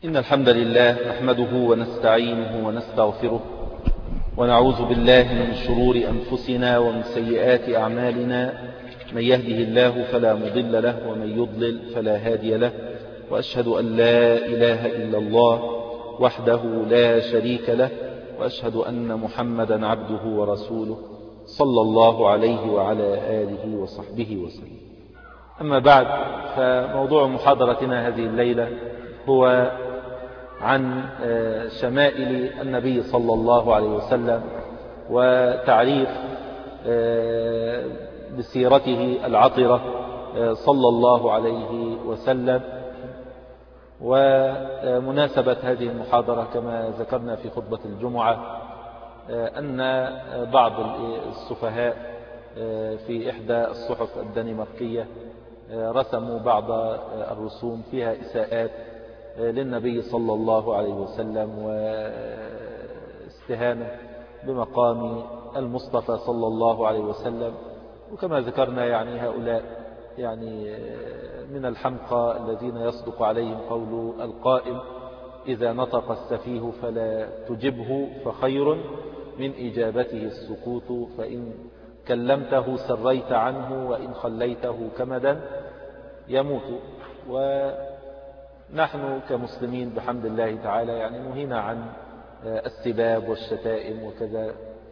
إن الحمد لله نحمده ونستعينه ونستغفره ونعوذ بالله من شرور أنفسنا ومن سيئات أعمالنا. من يهده الله فلا مضل له ومن يضلل فلا هادي له، وأشهد أن لا إله إلا الله وحده لا شريك له، وأشهد أن محمدا عبده ورسوله صلى الله عليه وعلى آله وصحبه وسلم. أما بعد، فموضوع محاضرتنا هذه الليلة هو عن شمائل النبي صلى الله عليه وسلم وتعريف بسيرته العطرة صلى الله عليه وسلم. ومناسبة هذه المحاضرة كما ذكرنا في خطبة الجمعة أن بعض السفهاء في إحدى الصحف الدنماركية رسموا بعض الرسوم فيها إساءات للنبي صلى الله عليه وسلم واستهانة بمقام المصطفى صلى الله عليه وسلم. وكما ذكرنا هؤلاء من الحمقى الذين يصدق عليهم قول القائل: إذا نطق السفيه فلا تجبه فخير من إجابته السكوت، فإن كلمته سريت عنه وإن خليته كمدا يموت. ونحن كمسلمين بحمد الله تعالى نهينا عن السباب والشتائم وكذا،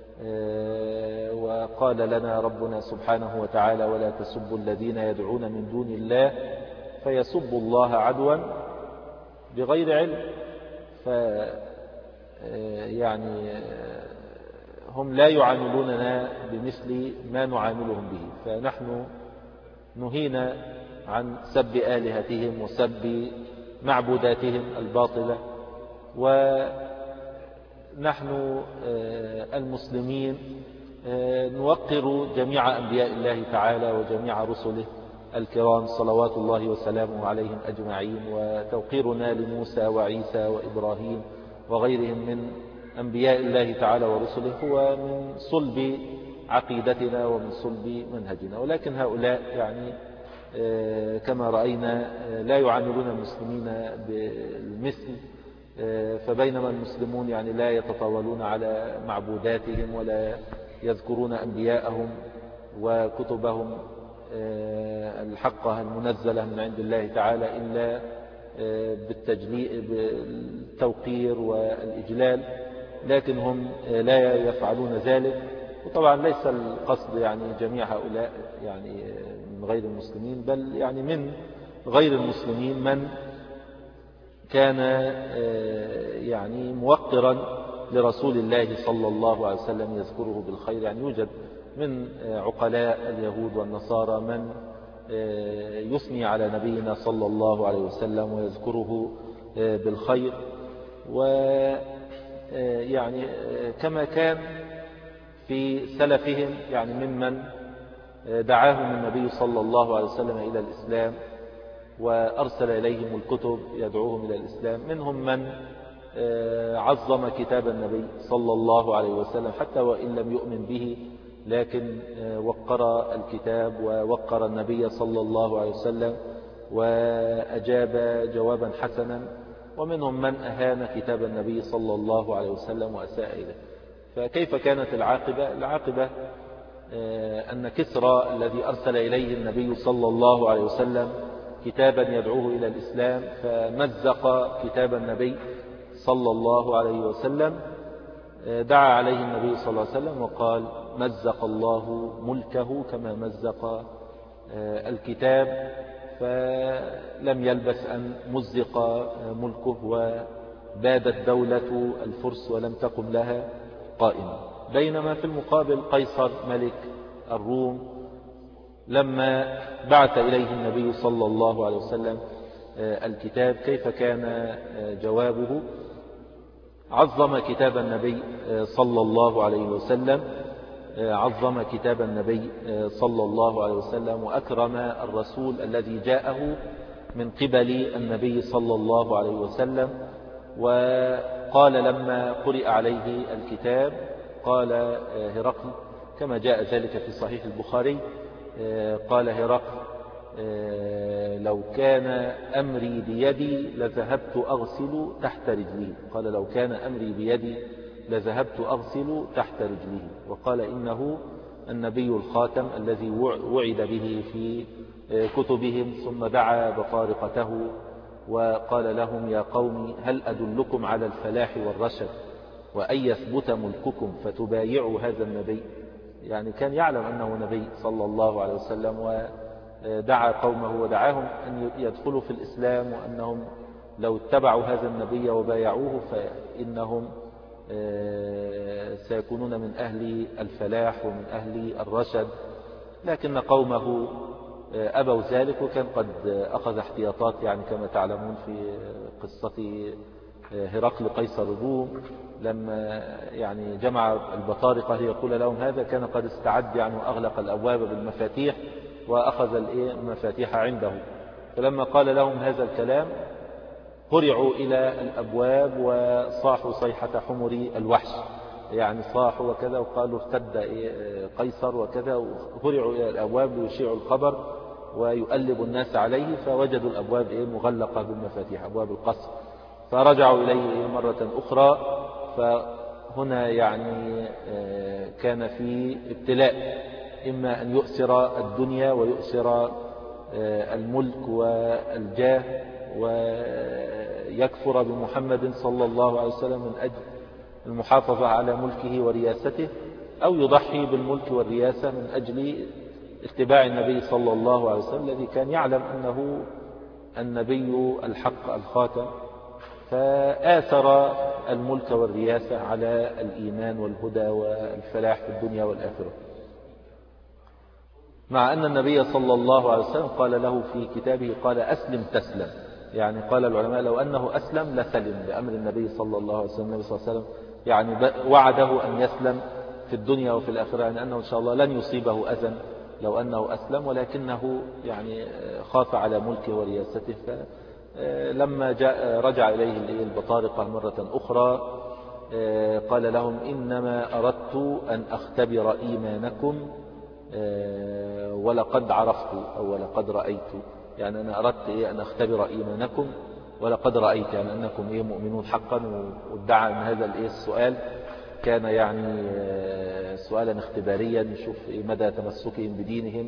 وقال لنا ربنا سبحانه وتعالى: ولا تسبوا الذين يدعون من دون الله فيسبوا الله عدوا بغير علم. هم لا يعاملوننا بمثل ما نعاملهم به، فنحن نهينا عن سب آلهتهم وسب معبوداتهم الباطلة. ونحن المسلمين نوقر جميع أنبياء الله تعالى وجميع رسله الكرام صلوات الله وسلامه عليهم أجمعين، وتوقيرنا لموسى وعيسى وإبراهيم وغيرهم من أنبياء الله تعالى ورسله هو من صلب عقيدتنا ومن صلب منهجنا. ولكن هؤلاء كما رأينا لا يعاملون المسلمين بالمثل، فبينما المسلمون لا يتطاولون على معبوداتهم ولا يذكرون أنبياءهم وكتبهم الحقة المنزلة من عند الله تعالى إلا بالتوقير والإجلال، لكن هم لا يفعلون ذلك. وطبعا ليس القصد جميع هؤلاء من غير المسلمين، بل من غير المسلمين من كان موقرا لرسول الله صلى الله عليه وسلم يذكره بالخير. يوجد من عقلاء اليهود والنصارى من يثني على نبينا صلى الله عليه وسلم ويذكره بالخير، كما كان في سلفهم ممن دعاهم النبي صلى الله عليه وسلم إلى الإسلام وأرسل إليهم الكتب يدعوهم إلى الإسلام. منهم من عظم كتاب النبي صلى الله عليه وسلم حتى وإن لم يؤمن به، لكن وقر الكتاب ووقر النبي صلى الله عليه وسلم وأجاب جوابا حسنا. ومنهم من أهان كتاب النبي صلى الله عليه وسلم وأساء إليه. فكيف كانت العاقبة؟ العاقبة أن كسرى الذي أرسل إليه النبي صلى الله عليه وسلم كتابا يدعوه إلى الإسلام فمزق كتاب النبي صلى الله عليه وسلم، دعا عليه النبي صلى الله عليه وسلم وقال: مزق الله ملكه كما مزق الكتاب. فلم يلبس أن مزق ملكه وبادت دولة الفرس ولم تقم لها قائمة. بينما في المقابل قيصر ملك الروم لما بعث إليه النبي صلى الله عليه وسلم الكتاب كيف كان جوابه؟ عظم كتاب النبي صلى الله عليه وسلم، عظم كتاب النبي صلى الله عليه وسلم وأكرم الرسول الذي جاءه من قبل النبي صلى الله عليه وسلم. وقال لما قرئ عليه الكتاب قال هرقل كما جاء ذلك في صحيح البخاري، قال هرقل: لو كان أمري بيدي لذهبت أغسل تحت رجليه. قال لو كان أمري بيدي لذهبت أغسل تحت رجليه. وقال إنه النبي الخاتم الذي وعد به في كتبهم. ثم دعا بطارقته وقال لهم يا قوم هل أدلكم على الفلاح والرشد وأن يثبت ملككم فتبايعوا هذا النبي. يعني كان يعلم أنه نبي صلى الله عليه وسلم، ودعا قومه ودعاهم أن يدخلوا في الإسلام، وأنهم لو اتبعوا هذا النبي وبايعوه فإنهم سيكونون من أهل الفلاح ومن أهل الرشد. لكن قومه أبوا ذلك، وكان قد أخذ احتياطات يعني كما تعلمون في قصة هرقل قيصر الروم لما يعني جمع البطارقة ليقول لهم هذا، كان قد استعد يعني وأغلق الأبواب بالمفاتيح وأخذ المفاتيح عنده. فلما قال لهم هذا الكلام هرعوا إلى الأبواب وصاحوا صيحة حمر الوحش، يعني صاحوا وكذا وقالوا ارتد قيصر وكذا، وهرعوا إلى الأبواب ليشيعوا الخبر ويؤلب الناس عليه، فوجدوا الأبواب مغلقة بالمفاتيح، أبواب القصر، فرجعوا إليه مرة أخرى. فهنا يعني كان في ابتلاء، إما أن يؤثر الدنيا ويؤثر الملك والجاه ويكفر بمحمد صلى الله عليه وسلم من أجل المحافظة على ملكه ورياسته، أو يضحي بالملك والرياسة من أجل اتباع النبي صلى الله عليه وسلم الذي كان يعلم أنه النبي الحق الخاتم، فآثر الملك والرياسة على الإيمان والهدى والفلاح في الدنيا والآخرة. مع أن النبي صلى الله عليه وسلم قال له في كتابه قال أسلم تسلم، يعني قال العلماء لو أنه أسلم لسلم بأمر النبي صلى الله عليه وسلم. النبي صلى الله عليه وسلم يعني وعده أن يسلم في الدنيا وفي الآخرة، يعني أنه إن شاء الله لن يصيبه أذى لو أنه أسلم، ولكنه يعني خاف على ملكه ورياسته. فلما رجع إليه البطارقة مرة أخرى قال لهم إنما أردت أن أختبر إيمانكم ولقد عرفت أو ولقد رأيت، يعني أنا أردت أن أختبر إيمانكم ولقد رأيت، يعني أنكم مؤمنون حقا. وادعى أن هذا السؤال كان يعني سؤالا اختباريا يشوف مدى تمسكهم بدينهم،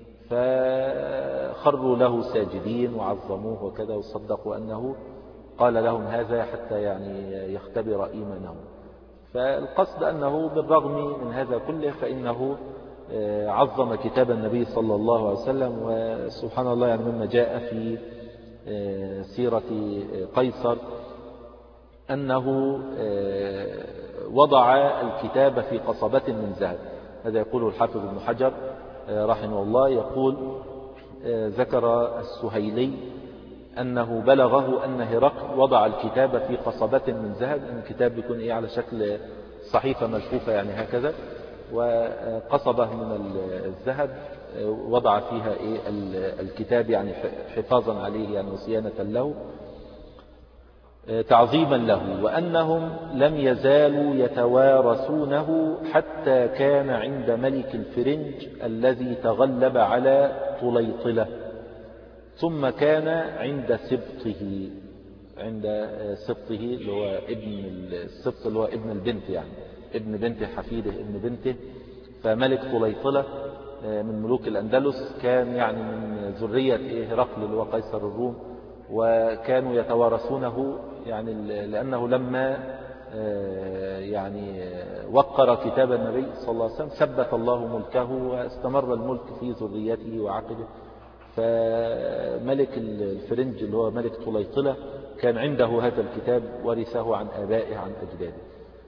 فخروا له ساجدين وعظموه وكذا وصدقوا أنه قال لهم هذا حتى يعني يختبر إيمانهم. فالقصد أنه بالرغم من هذا كله فإنه عظم كتاب النبي صلى الله عليه وسلم. وسبحان الله يعني مما جاء في سيرة قيصر أنه وضع الكتاب في قصبة من ذهب. هذا يقوله الحافظ ابن حجر رحمه الله، يقول ذكر السهيلي أنه بلغه أن هرقل وضع الكتاب في قصبة من ذهب، أن الكتاب يكون على شكل صحيفة ملفوفة يعني هكذا، وقصبة من الذهب وضع فيها الكتاب يعني حفاظا عليه يعني وصيانة له تعظيما له. وأنهم لم يزالوا يتوارثونه حتى كان عند ملك الفرنج الذي تغلب على طليطلة، ثم كان عند سبطه، عند سبطه اللي هو ابن السبط اللي هو ابن البنت، يعني ابن بنت حفيده ابن بنته. فملك طليطلة من ملوك الأندلس كان يعني من ذرية هرقل اللي هو قيصر الروم، وكانوا يتوارثونه يعني لأنه لما يعني وقر كتاب النبي صلى الله عليه وسلم ثبت الله ملكه واستمر الملك في ذريته وعقبه. فملك الفرنج اللي هو ملك طليطلة كان عنده هذا الكتاب ورثه عن آبائه عن أجداده.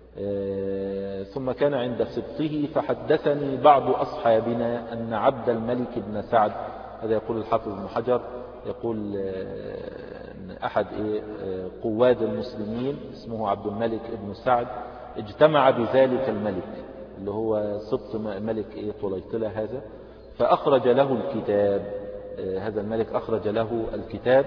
ثم كان عند سبطه. فحدثني بعض أصحابنا أن عبد الملك بن سعد، هذا يقول الحافظ بن حجر، يقول أن أحد قواد المسلمين اسمه عبد الملك بن سعد اجتمع بذلك الملك اللي هو سبط ملك طليطلة هذا، فأخرج له الكتاب. هذا الملك أخرج له الكتاب،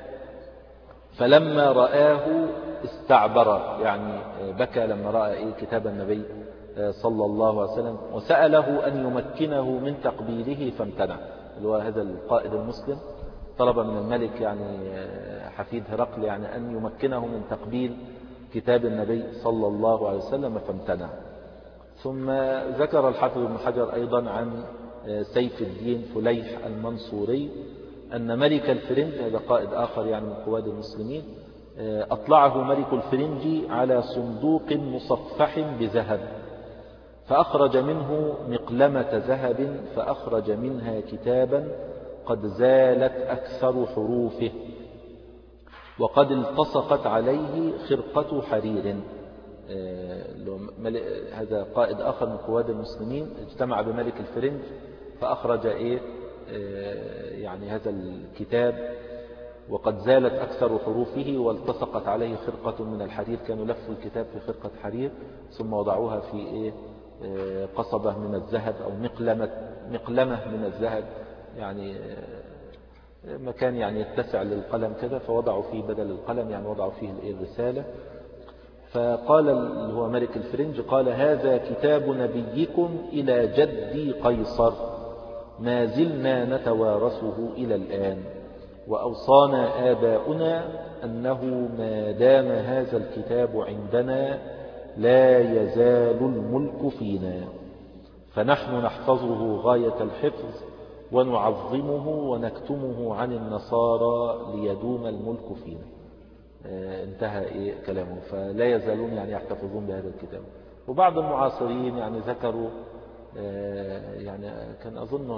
فلما رآه استعبر، يعني بكى لما رأى كتاب النبي صلى الله عليه وسلم، وسأله أن يمكنه من تقبيله فامتنع. اللي هو هذا القائد المسلم، طلب من الملك يعني حفيد هرقل يعني أن يمكنه من تقبيل كتاب النبي صلى الله عليه وسلم فامتنع. ثم ذكر الحافظ ابن حجر أيضا عن سيف الدين فليح المنصوري أن ملك الفرنج، هذا قائد آخر يعني من قواد المسلمين، أطلعه ملك الفرنج على صندوق مصفح بذهب فأخرج منه مقلمة ذهب فأخرج منها كتابا قد زالت أكثر حروفه وقد التصقت عليه خرقة حرير. هذا قائد آخر من قواد المسلمين اجتمع بملك الفرنج فأخرج يعني هذا الكتاب وقد زالت أكثر حروفه والتصقت عليه خرقة من الحرير. كانوا لفوا الكتاب في خرقة حرير ثم وضعوها في قصبة من الذهب أو مقلمة من الذهب، يعني مكان يعني يتسع للقلم كذا، فوضعوا فيه بدل القلم يعني وضعوا فيه الرسالة. فقال اللي هو ملك الفرنج قال: هذا كتاب نبيكم إلى جدي قيصر ما زلنا نتوارثه إلى الآن، وأوصانا آباؤنا أنه ما دام هذا الكتاب عندنا لا يزال الملك فينا، فنحن نحفظه غاية الحفظ ونعظمه ونكتمه عن النصارى ليدوم الملك فينا. انتهى كلامه. فلا يزالون يعني يحتفظون بهذا الكتاب. وبعض المعاصرين يعني ذكروا يعني كان أظنه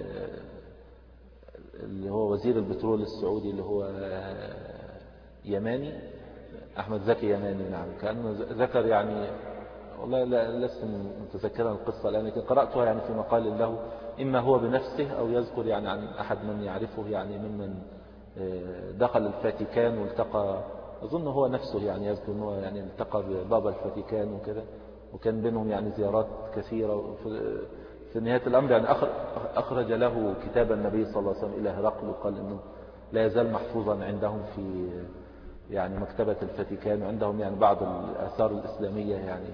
اللي هو وزير البترول السعودي اللي هو يماني، أحمد زكي يماني، نعم، كأنه ذكر يعني، والله لست متذكرا القصة الآن، لكن قرأتها يعني في مقال له، إما هو بنفسه أو يذكر يعني عن أحد من يعرفه يعني ممن دخل الفاتيكان والتقى، أظن هو نفسه يعني يذكر أنه يعني التقى ببابا الفاتيكان وكذا، وكان بينهم يعني زيارات كثيرة. في نهاية الأمر يعني أخرج له كتاب النبي صلى الله عليه وسلم إلى هرقل، وقال إنه لا يزال محفوظا عندهم في يعني مكتبة الفاتيكان، وعندهم يعني بعض الآثار الإسلامية يعني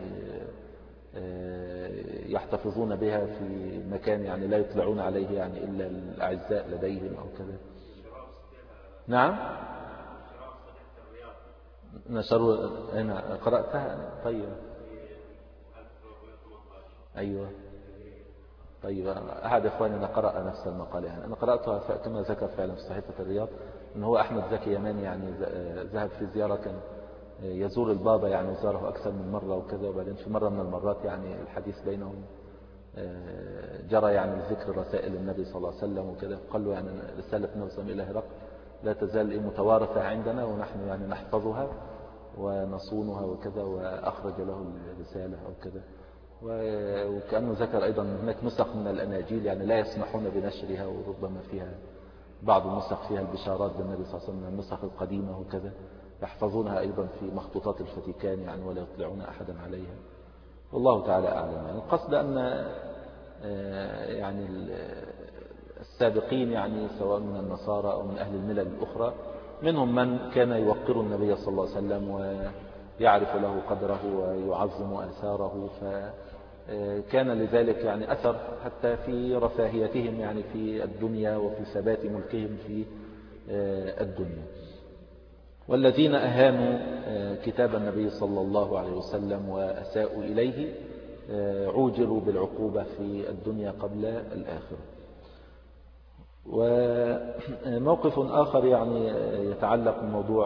يحتفظون بها في مكان يعني لا يطلعون عليه يعني إلا الأعزاء لديهم أو كذا. نعم، نشروا هنا، قرأتها. طيب، أيوة، طيب، أحد إخواننا قرأ نفس المقالة يعني. أنا قرأتها كما ذكر فعلا في صحيفة الرياض أنه هو أحمد زكي يماني يعني ذهب في زيارة، كان يزور البابا يعني وزاره أكثر من مرة وكذا، وبعدين في مرة من المرات يعني الحديث بينهم جرى يعني ذكر رسائل النبي صلى الله عليه وسلم وكذا، قال له يعني رسالة النبي صلى الله عليه وسلم إلى هرقل لا تزال متوارثة عندنا ونحن يعني نحفظها ونصونها وكذا، وأخرج له الرسالة أو كذا. وكأنه ذكر أيضا هناك نسخ من الأناجيل يعني لا يسمحون بنشرها، وربما فيها بعض النسخ فيها البشارات بالنبي صلى الله عليه وسلم من النسخ القديمة وكذا، يحفظونها أيضا في مخطوطات الفاتيكان يعني ولا يطلعون أحدا عليها، والله تعالى أعلم. يعني القصد أن يعني السابقين يعني سواء من النصارى أو من أهل الملل الأخرى منهم من كان يوقر النبي صلى الله عليه وسلم ويعرف له قدره ويعظم آثاره، فكان لذلك يعني أثر حتى في رفاهيتهم يعني في الدنيا وفي ثبات ملكهم في الدنيا. والذين أهانوا كتاب النبي صلى الله عليه وسلم وأساءوا إليه عوجلوا بالعقوبة في الدنيا قبل الآخرة. وموقف آخر يعني يتعلق بموضوع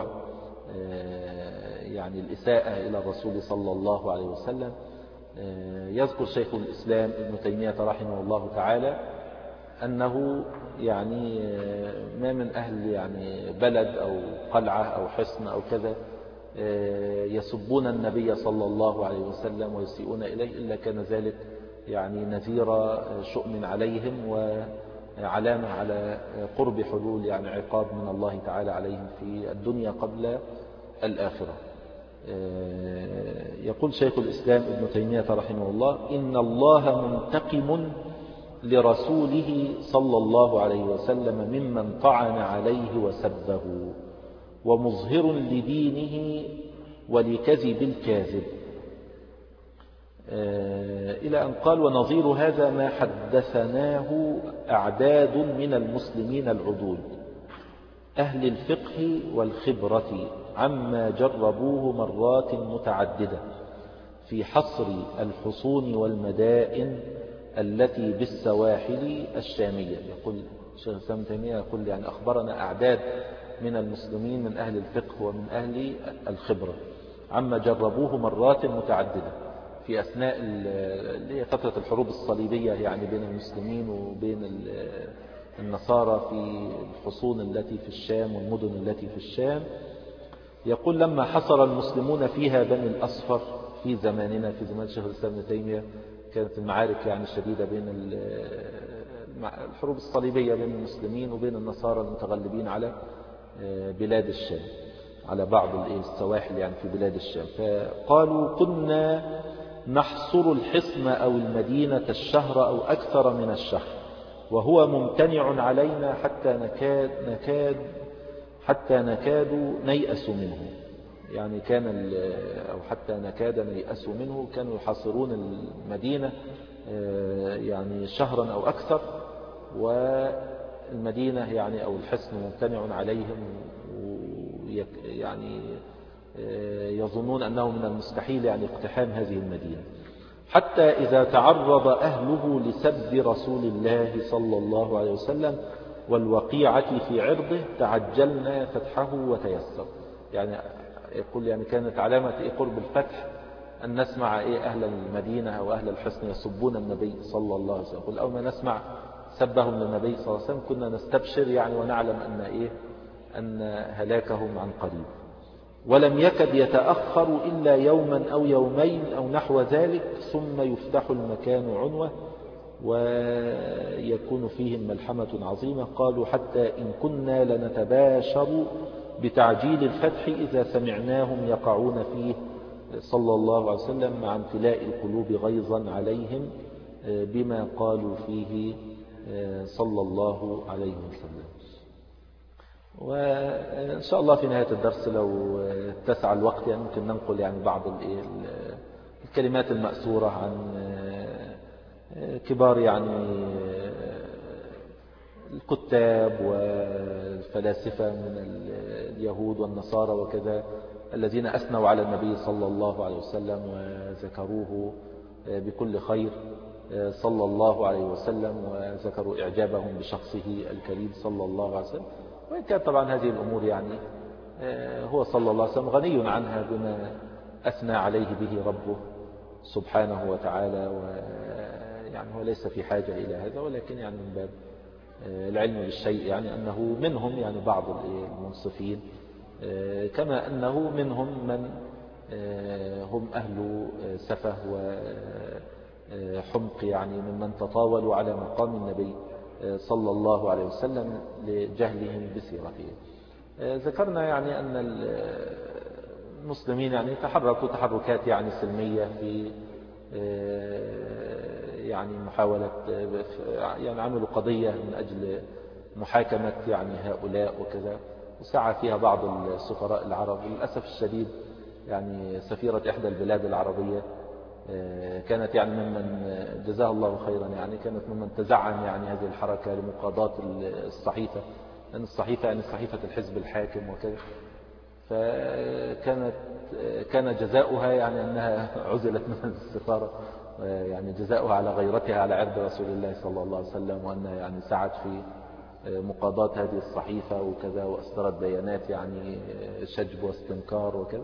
يعني الإساءة إلى الرسول صلى الله عليه وسلم. يذكر شيخ الإسلام ابن تيمية رحمه الله تعالى أنه يعني ما من أهل يعني بلد أو قلعة أو حصن أو كذا يسبون النبي صلى الله عليه وسلم ويسيئون إليه إلا كان ذلك يعني نذير شؤم عليهم وعلامة على قرب حلول يعني عقاب من الله تعالى عليهم في الدنيا قبل الآخرة. يقول شيخ الإسلام ابن تيمية رحمه الله: إن الله منتقم لرسوله صلى الله عليه وسلم ممن طعن عليه وسبه، ومظهر لدينه ولكذب الكاذب. إلى أن قال: ونظير هذا ما حدثناه أعداد من المسلمين العدول أهل الفقه والخبرة عما جربوه مرات متعددة في حصر الحصون والمدائن التي بالسواحل الشامية. يقول شيخ الإسلام ابن تيمية يقول يعني أخبرنا أعداد من المسلمين من أهل الفقه ومن أهل الخبرة عما جربوه مرات متعددة في أثناء فترة الحروب الصليبية يعني بين المسلمين وبين النصارى في الحصون التي في الشام والمدن التي في الشام. يقول: لما حصر المسلمون فيها بني الأصفر في زماننا، في زمان شيخ الإسلام ابن تيمية، كانت المعارك يعني شديدة بين الحروب الصليبية بين المسلمين وبين النصارى المتغلبين على بلاد الشام، على بعض السواحل يعني في بلاد الشام. فقالوا: كنا نحصر الحصن أو المدينة الشهر أو أكثر من الشهر، وهو ممتنع علينا حتى نكاد نيأس منه. يعني أو حتى نكاد نيأس منه، كانوا يحاصرون المدينة يعني شهرا أو أكثر، والمدينة يعني أو الحصن ممتنع عليهم، يعني يظنون أنه من المستحيل يعني اقتحام هذه المدينة، حتى إذا تعرض أهله لسب رسول الله صلى الله عليه وسلم والوقيعة في عرضه تعجلنا فتحه وتيسر. يعني يقول يعني كانت علامة قرب الفتح أن نسمع أهل المدينة أو أهل الحصن يسبون النبي صلى الله عليه وسلم. يقول: أول ما نسمع سبهم للنبي صلى الله عليه وسلم كنا نستبشر يعني ونعلم أن هلاكهم عن قريب. ولم يكد يتأخر إلا يوما أو يومين أو نحو ذلك، ثم يفتح المكان عنوة ويكون فيهم ملحمة عظيمة. قالوا: حتى إن كنا لنتباشر بتعجيل الفتح إذا سمعناهم يقعون فيه صلى الله عليه وسلم، مع امتلاء القلوب غيظا عليهم بما قالوا فيه صلى الله عليه وسلم. وإن شاء الله في نهاية الدرس لو اتسع الوقت يعني ممكن ننقل يعني بعض الكلمات المأثورة عن كبار يعني الكتاب والفلاسفة من اليهود والنصارى وكذا، الذين أثنوا على النبي صلى الله عليه وسلم وذكروه بكل خير صلى الله عليه وسلم، وذكروا إعجابهم بشخصه الكريم صلى الله عليه وسلم. وإن كان طبعا هذه الأمور يعني هو صلى الله عليه وسلم غني عنها بما أثنى عليه به ربه سبحانه وتعالى، ويعني هو ليس في حاجة إلى هذا، ولكن يعني من باب العلم بالشيء يعني أنه منهم يعني بعض المنصفين، كما أنه منهم من هم أهل سفه وحمق يعني ممن تطاولوا على مقام النبي صلى الله عليه وسلم لجهلهم بسيرته. ذكرنا يعني أن المسلمين يعني تحركوا تحركات يعني سلمية في يعني محاولة يعني عملوا قضية من أجل محاكمة يعني هؤلاء وكذا، وسعى فيها بعض السفراء العرب. للأسف الشديد يعني سفيرة إحدى البلاد العربية كانت يعني ممن جزاه الله خيرا يعني كانت ممن تزعم يعني هذه الحركة لمقاضاة الصحيفة، لأن الصحيفة يعني صحيفة الحزب الحاكم وكذا. كان جزاؤها يعني أنها عزلت من السفارة، يعني جزاؤها على غيرتها على عرض رسول الله صلى الله عليه وسلم، وأنها يعني سعت في مقاضاة هذه الصحيفة وكذا، وأصدرت بيانات يعني شجب واستنكار وكذا.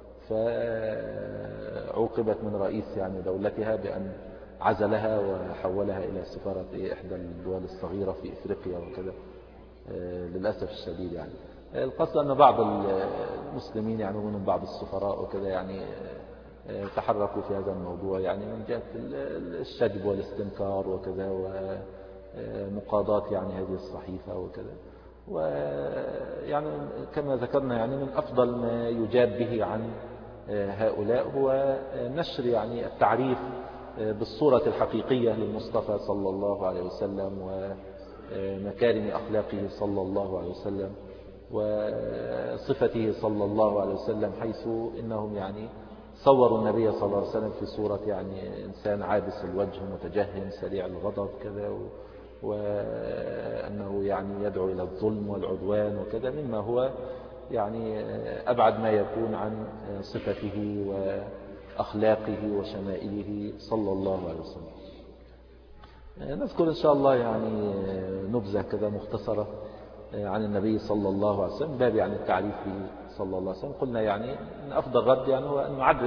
فعوقبت من رئيس يعني دولتها بأن عزلها وحولها إلى سفارة إحدى الدول الصغيرة في إفريقيا وكذا للأسف الشديد. يعني القصد أن بعض المسلمين يعني ومنهم بعض السفراء وكذا يعني تحركوا في هذا الموضوع يعني من جهة الشجب والاستنكار وكذا، ومقاضاة يعني هذه الصحيفة وكذا. ويعني كما ذكرنا يعني من أفضل ما يجاب به عن هؤلاء هو نشر يعني التعريف بالصورة الحقيقية للمصطفى صلى الله عليه وسلم ومكارم أخلاقه صلى الله عليه وسلم وصفته صلى الله عليه وسلم، حيث إنهم يعني صوروا النبي صلى الله عليه وسلم في صورة يعني إنسان عابس الوجه متجهم سريع الغضب كذا، وأنه يعني يدعو إلى الظلم والعدوان وكذا، مما هو يعني أبعد ما يكون عن صفته وأخلاقه وشمائله صلى الله عليه وسلم. نذكر إن شاء الله يعني نبذة كذا مختصرة عن النبي صلى الله عليه وسلم، باب يعني التعريف به صلى الله عليه وسلم. قلنا يعني أن أفضل رد يعني هو أن نعرف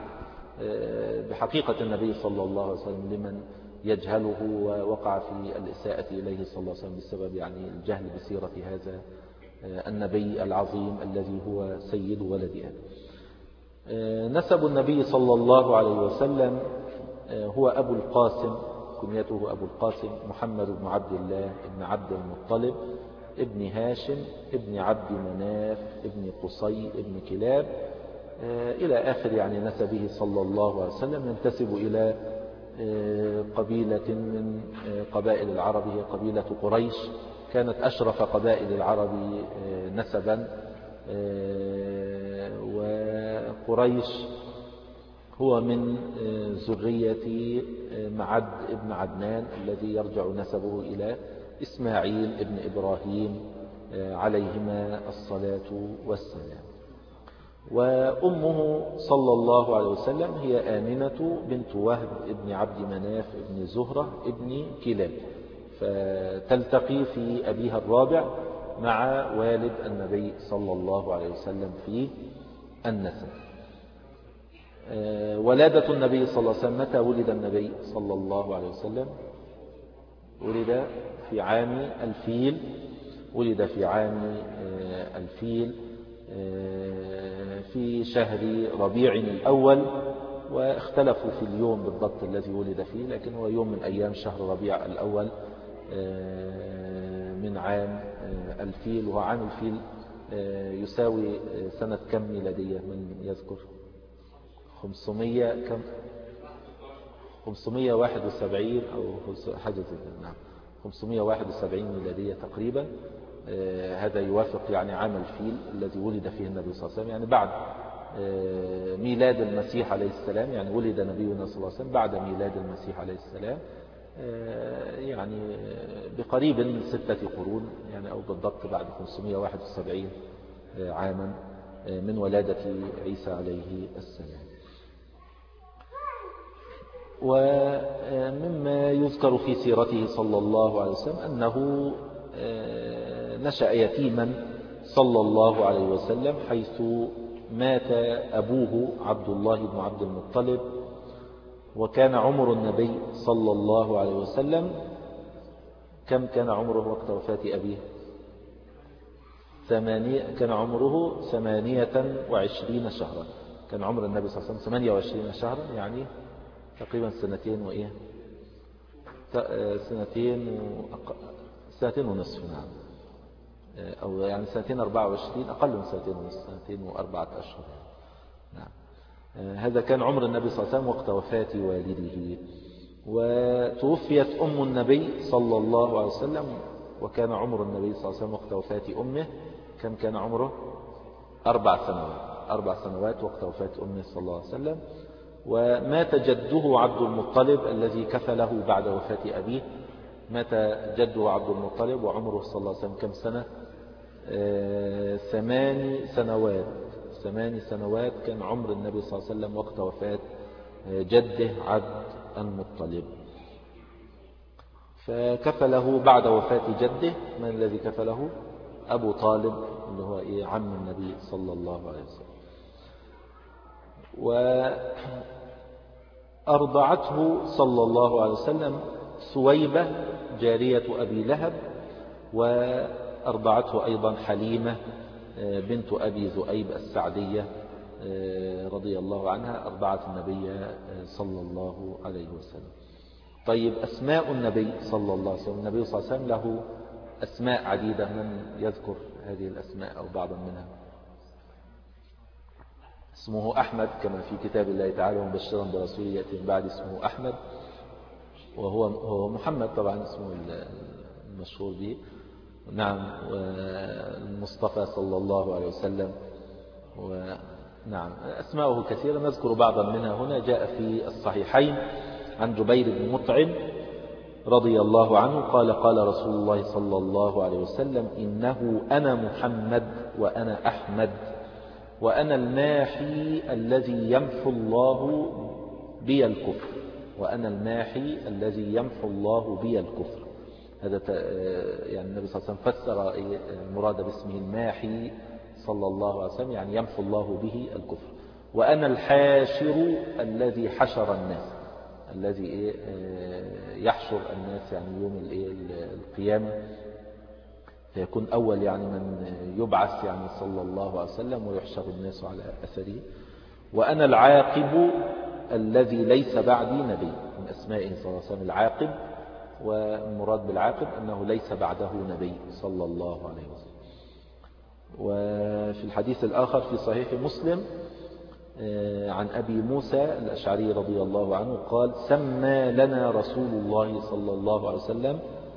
بحقيقة النبي صلى الله عليه وسلم لمن يجهله ووقع في الإساءة إليه صلى الله عليه وسلم بسبب يعني الجهل بسيرة هذا النبي العظيم الذي هو سيد ولد آدم. نسب النبي صلى الله عليه وسلم هو أبو القاسم، كنيته أبو القاسم محمد بن عبد الله بن عبد المطلب ابن هاشم ابن عبد مناف ابن قصي ابن كلاب إلى آخر يعني نسبه صلى الله عليه وسلم. ينتسب إلى قبيلة من قبائل العرب، هي قبيلة قريش، كانت أشرف قبائل العرب نسبا. وقريش هو من ذرية معد ابن عدنان الذي يرجع نسبه إلى إسماعيل ابن إبراهيم عليهما الصلاة والسلام. وأمه صلى الله عليه وسلم هي آمنة بنت وهب ابن عبد مناف ابن زهرة ابن كلاب، فتلتقي في أبيها الرابع مع والد النبي صلى الله عليه وسلم في النسب. ولادة النبي صلى الله عليه وسلم، متى ولد النبي صلى الله عليه وسلم؟ ولد في عام الفيل، ولد في عام الفيل في شهر ربيع الأول، واختلفوا في اليوم بالضبط الذي ولد فيه، لكن هو يوم من أيام شهر ربيع الأول من عام الفيل. وهو عام الفيل يساوي سنة كم ميلادية من يذكر؟ 500 كم؟ 571 أو حاجة زي كده، نعم 571 ميلادية تقريبا. هذا يوافق يعني عام الفيل الذي ولد فيه النبي صلى الله عليه وسلم، يعني بعد ميلاد المسيح عليه السلام، يعني ولد نبينا صلى الله عليه وسلم بعد ميلاد المسيح عليه السلام يعني بقريب من 6 قرون، يعني أو بالضبط بعد 571 عاما من ولادة عيسى عليه السلام. ومما يذكر في سيرته صلى الله عليه وسلم أنه نشأ يتيما صلى الله عليه وسلم، حيث مات أبوه عبد الله بن عبد المطلب. وكان عمر النبي صلى الله عليه وسلم كم كان عمره وقت وفاة أبيه؟ كان عمره 28 شهرا. كان عمر النبي صلى الله عليه وسلم 28 شهرا، يعني تقريبا سنتين وإيه، سنتين ونصف، نعم، أو يعني سنتين 24، أقل من سنتين ونصف، 2 و4 أشهر، نعم. هذا كان عمر النبي صلى الله عليه وسلم وقت وفاة والده. وتوفيت أم النبي صلى الله عليه وسلم، وكان عمر النبي صلى الله عليه وسلم وقت وفاة أمه كم كان عمره؟ 4 سنوات، 4 سنوات وقت وفاة أمه صلى الله عليه وسلم. ومات جده عبد المطلب الذي كفله بعد وفاة أبيه، مات جده عبد المطلب وعمره صلى الله عليه وسلم كم سنة؟ 8 سنوات. 8 سنوات كان عمر النبي صلى الله عليه وسلم وقت وفاة جده عبد المطلب. فكفله بعد وفاة جده، من الذي كفله؟ أبو طالب اللي هو عم النبي صلى الله عليه وسلم. وأرضعته صلى الله عليه وسلم سويبة جارية أبي لهب، وأرضعته أيضا حليمة بنت أبي ذؤيب السعدية رضي الله عنها، أرضعت النبي صلى الله عليه وسلم. طيب، أسماء النبي صلى الله عليه وسلم. النبي صلى الله عليه وسلم له أسماء عديدة، من يذكر هذه الأسماء أو بعضا منها؟ اسمه أحمد كما في كتاب الله تعالى: ومبشرا برسول يأتي من بعد اسمه أحمد، وهو محمد طبعا اسمه المشهور به، نعم. والمصطفى صلى الله عليه وسلم، نعم أسماؤه كثيرة، نذكر بعضا منها هنا. جاء في الصحيحين عن جبير بن مطعم رضي الله عنه قال قال رسول الله صلى الله عليه وسلم إنه أنا محمد وأنا أحمد وأنا الماحي الذي يمحو الله بي الكفر، وأنا الماحي الذي يمحو الله بي الكفر. هذا يعني النبي صلى الله عليه وسلم فسر المراد باسمه الماحي صلى الله عليه وسلم يعني يمحو الله به الكفر. وأنا الحاشر الذي حشر الناس، الذي يحشر الناس يعني يوم القيامة، فيكون أول يعني من يبعث يعني صلى الله عليه وسلم ويحشر الناس على أثره. وأنا العاقب الذي ليس بعدي نبي، من أسمائه صلى الله عليه وسلم العاقب، والمراد بالعاقب أنه ليس بعده نبي صلى الله عليه وسلم. وفي الحديث الآخر في صحيح مسلم عن أبي موسى الأشعري رضي الله عنه قال سمى لنا رسول الله صلى الله عليه وسلم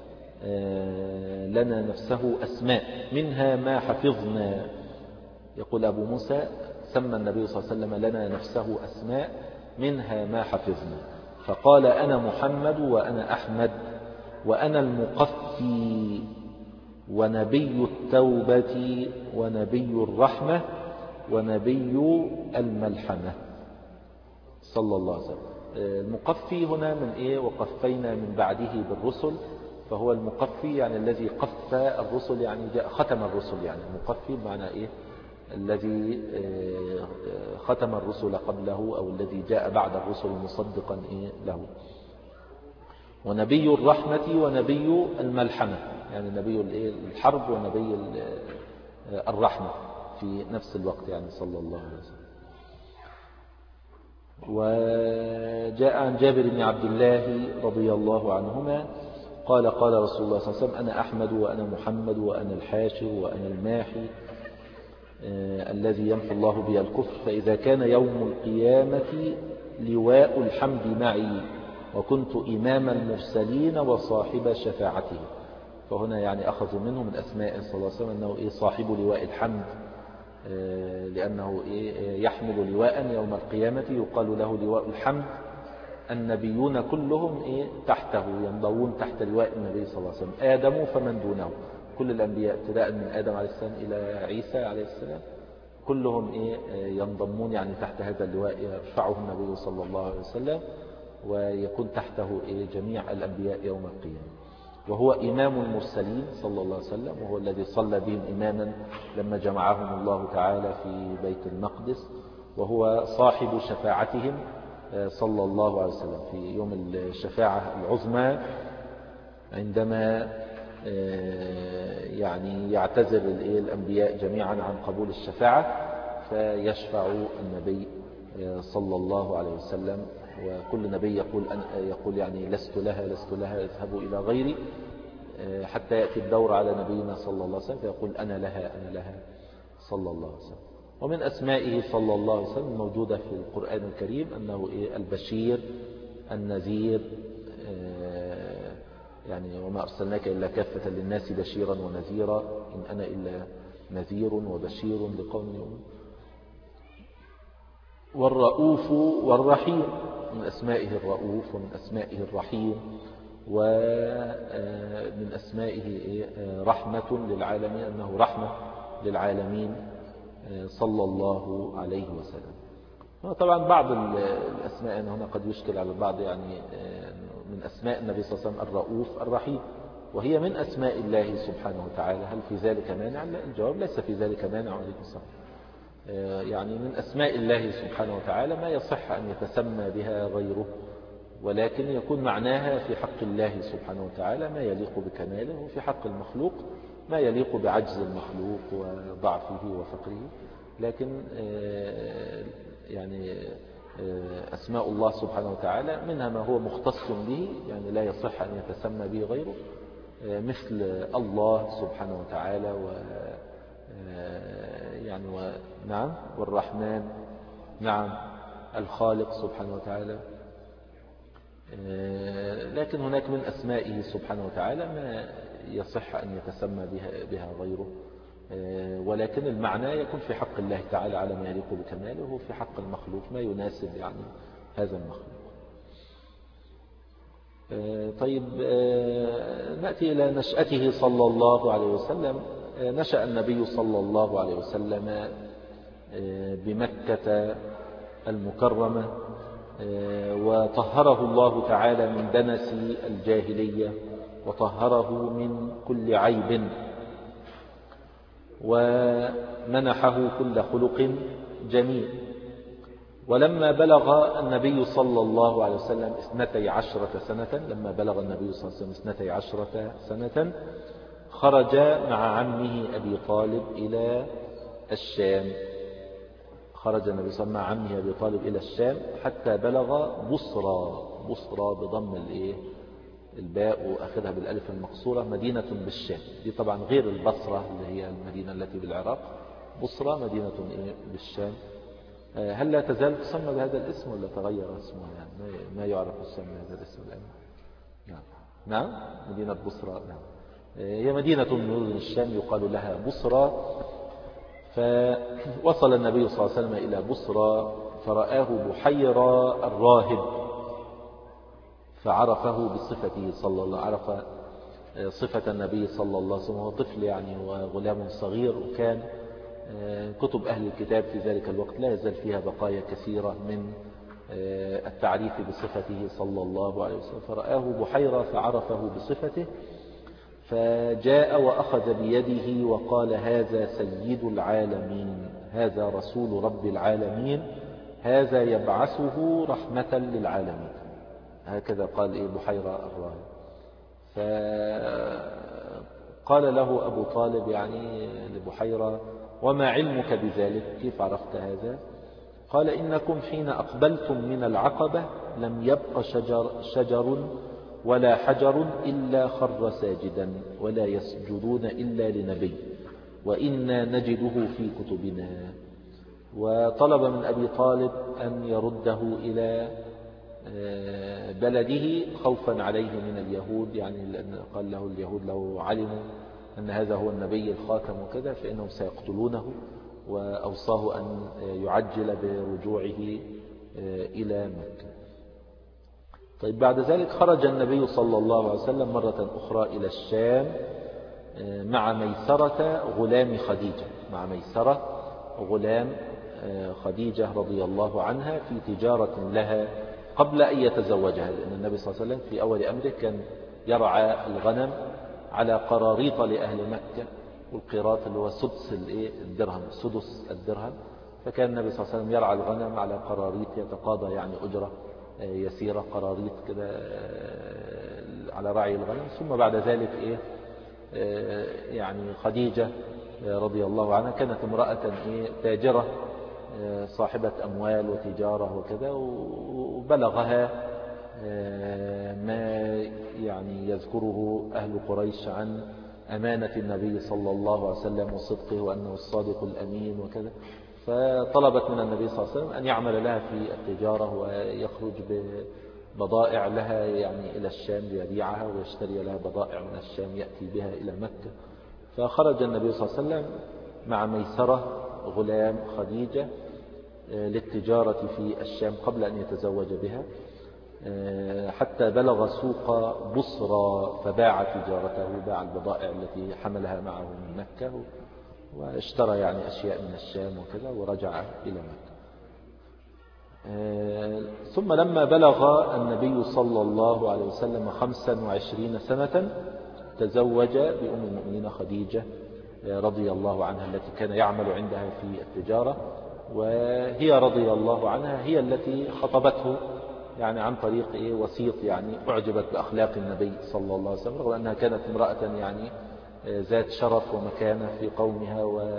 لنا نفسه أسماء منها ما حفظنا. يقول أبو موسى سمى النبي صلى الله عليه وسلم لنا نفسه أسماء منها ما حفظنا، فقال أنا محمد وأنا أحمد وأنا المقفي ونبي التوبة ونبي الرحمة ونبي الملحمة صلى الله عليه وسلم. المقفي هنا من إيه؟ وقفينا من بعده بالرسل، فهو المقفي يعني الذي قف الرسل، يعني جاء ختم الرسل، يعني المقفي بمعنى إيه؟ الذي ختم الرسل قبله أو الذي جاء بعد الرسل مصدقا إيه له. ونبي الرحمة ونبي الملحمة، يعني نبي الحرب ونبي الرحمة في نفس الوقت يعني صلى الله عليه وسلم. وجاء عن جابر بن عبد الله رضي الله عنهما قال قال رسول الله صلى الله عليه وسلم أنا أحمد وأنا محمد وأنا الحاشر وأنا الماحي الذي يمحو الله بي الكفر، فإذا كان يوم القيامة لواء الحمد معي وكنت إمام المرسلين وصاحب شفاعته. فهنا يعني أخذوا منه من أسماء صلى الله عليه وسلم أنه صاحب لواء الحمد، لأنه يحمل لواء يوم القيامة يقال له لواء الحمد. النبيون كلهم تحته ينضوون تحت لواء النبي صلى الله عليه وسلم، آدم فمن دونه، كل الأنبياء ابتداء من آدم عليه السلام إلى عيسى عليه السلام كلهم ينضمون يعني تحت هذا اللواء، يرفعه النبي صلى الله عليه وسلم ويكون تحته جميع الأنبياء يوم القيامة. وهو إمام المرسلين صلى الله عليه وسلم، وهو الذي صلى بهم إماما لما جمعهم الله تعالى في بيت المقدس، وهو صاحب شفاعتهم صلى الله عليه وسلم في يوم الشفاعة العظمى، عندما يعني يعتذر الأنبياء جميعا عن قبول الشفاعة فيشفع النبي صلى الله عليه وسلم، وكل نبي يقول يعني لست لها اذهبوا إلى غيري، حتى يأتي الدور على نبينا صلى الله عليه وسلم فيقول أنا لها صلى الله عليه وسلم. ومن أسمائه صلى الله عليه وسلم موجودة في القرآن الكريم أنه البشير النذير، يعني وما أرسلناك إلا كافة للناس بشيرا ونذيرا إن أنا إلا نذير وبشير لقوم يؤمنون. والرؤوف والرحيم، من أسمائه الرؤوف ومن أسمائه الرحيم، ومن أسمائه رحمة للعالمين، أنه رحمة للعالمين صلى الله عليه وسلم. طبعا بعض الأسماء هنا قد يشكل على البعض، يعني من أسماء النبي صلى الله عليه وسلم الرؤوف الرحيم، وهي من أسماء الله سبحانه وتعالى، هل في ذلك مانع؟ لا، الجواب ليس في ذلك مانع عليكم السلام. يعني من أسماء الله سبحانه وتعالى ما يصح أن يتسمى بها غيره، ولكن يكون معناها في حق الله سبحانه وتعالى ما يليق بكماله، وفي حق المخلوق ما يليق بعجز المخلوق وضعفه وفقره. لكن يعني أسماء الله سبحانه وتعالى منها ما هو مختص به، يعني لا يصح أن يتسمى به غيره، مثل الله سبحانه وتعالى يعني نعم، والرحمن، نعم، الخالق سبحانه وتعالى. لكن هناك من أسمائه سبحانه وتعالى ما يصح أن يتسمى بها غيره، ولكن المعنى يكون في حق الله تعالى على ما يليق بكماله، وفي حق المخلوق ما يناسب يعني هذا المخلوق. طيب نأتي إلى نشأته صلى الله عليه وسلم. نشأ النبي صلى الله عليه وسلم بمكة المكرمة، وطهره الله تعالى من دنس الجاهلية وطهره من كل عيب، ومنحه كل خلق جميل. ولما بلغ النبي صلى الله عليه وسلم 12 سنة، لما بلغ النبي صلى الله عليه وسلم 12 سنة خرج مع عمه أبي طالب إلى الشام. خرج النبي صلى الله عليه وسلم مع عمه أبي طالب إلى الشام حتى بلغ بصرى. بصرى بضم الباء وأخذها بالألف المقصورة، مدينة بالشام. دي طبعا غير البصرة اللي هي المدينة التي بالعراق. بصرى مدينة بالشام. هل لا تزال تسمى بهذا الاسم ولا تغير اسمها؟ يعني ما يعرف الشام بهذا الاسم الآن. نعم مدينة بصرى. نعم هي مدينة من مدن الشام يقال لها بصرى. فوصل النبي صلى الله عليه وسلم إلى بصرى فرآه بحيرى الراهب فعرفه بصفته صلى الله عليه وسلم. عرف صفة النبي صلى الله عليه وسلم. هو طفل يعني وغلام صغير، وكان كتب أهل الكتاب في ذلك الوقت لا يزال فيها بقايا كثيرة من التعريف بصفته صلى الله عليه وسلم. فرآه بحيرة فعرفه بصفته، فجاء وأخذ بيده وقال: هذا سيد العالمين، هذا رسول رب العالمين، هذا يبعثه رحمة للعالمين. هكذا قال بحيرة الراهب. فقال له أبو طالب يعني لبحيرة: وما علمك بذلك؟ كيف عرفت هذا؟ قال: إنكم حين أقبلتم من العقبة لم يبق شجر ولا حجر إلا خر ساجدا، ولا يسجدون إلا لنبي، وإنا نجده في كتبنا. وطلب من أبي طالب أن يرده إلى بلده خوفا عليه من اليهود، يعني لأن قال له اليهود لو علموا أن هذا هو النبي الخاتم وكذا فإنهم سيقتلونه، وأوصاه أن يعجل برجوعه إلى مكة. طيب بعد ذلك خرج النبي صلى الله عليه وسلم مرة أخرى إلى الشام مع ميسرة غلام خديجة، مع ميسرة غلام خديجة رضي الله عنها في تجارة لها قبل أن يتزوجها. لأن النبي صلى الله عليه وسلم في أول أمره كان يرعى الغنم على قراريط لأهل مكة، والقيراط اللي هو سدس الدرهم، سدس الدرهم. فكان النبي صلى الله عليه وسلم يرعى الغنم على قراريط يتقاضى يعني أجرة يسيرة، قراريط كده على رعي الغنم. ثم بعد ذلك يعني خديجة رضي الله عنها كانت امرأة تاجرة صاحبة أموال وتجارة وكذا، وبلغها ما يعني يذكره أهل قريش عن أمانة النبي صلى الله عليه وسلم وصدقه وأنه الصادق الأمين وكذا. فطلبت من النبي صلى الله عليه وسلم أن يعمل لها في التجارة ويخرج ببضائع لها يعني إلى الشام ليبيعها، ويشتري لها بضائع من الشام يأتي بها إلى مكة. فخرج النبي صلى الله عليه وسلم مع ميسرة غلام خديجة للتجارة في الشام قبل أن يتزوج بها، حتى بلغ سوق بصرى فباع تجارته، باع البضائع التي حملها معه من مكة، واشترى يعني أشياء من الشام وكذا، ورجع إلى مكة. ثم لما بلغ النبي صلى الله عليه وسلم 25 سنة تزوج بأم المؤمنين خديجة رضي الله عنها التي كان يعمل عندها في التجارة، وهي رضي الله عنها هي التي خطبته يعني عن طريق وسيط، يعني أعجبت بأخلاق النبي صلى الله عليه وسلم، رغم أنها كانت امرأة يعني ذات شرف ومكانة في قومها،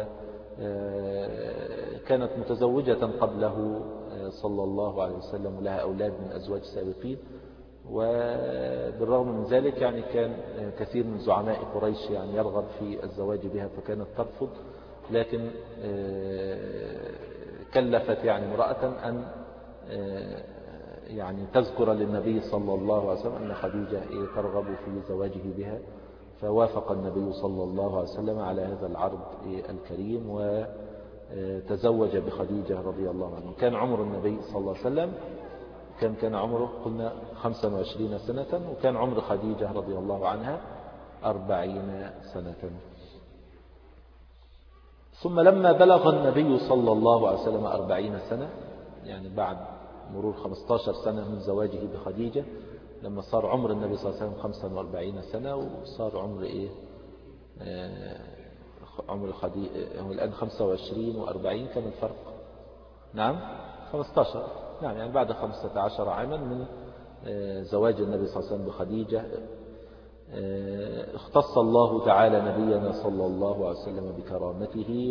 وكانت متزوجة قبله صلى الله عليه وسلم، ولها أولاد من أزواج سابقين. وبالرغم من ذلك يعني كان كثير من زعماء قريش يعني يرغب في الزواج بها، فكانت ترفض، لكن كلفت يعني امرأة أن يعني تذكر للنبي صلى الله عليه وسلم أن خديجة ترغب في زواجه بها. فوافق النبي صلى الله عليه وسلم على هذا العرض الكريم وتزوج بخديجة رضي الله عنه. كان عمر النبي صلى الله عليه وسلم كان عمره قلنا 25 سنة، وكان عمر خديجة رضي الله عنها 40 سنة. ثم لما بلغ النبي صلى الله عليه وسلم 40 سنة، يعني بعد مرور 15 سنة من زواجه بخديجة، لما صار عمر النبي صلى الله عليه وسلم 45 سنة، وصار عمر عمر خديجة هو الآن 25 و40، كم الفرق؟ نعم 15. نعم، يعني بعد 15 عاما من زواج النبي صلى الله عليه وسلم بخديجة اختص الله تعالى نبينا صلى الله عليه وسلم بكرامته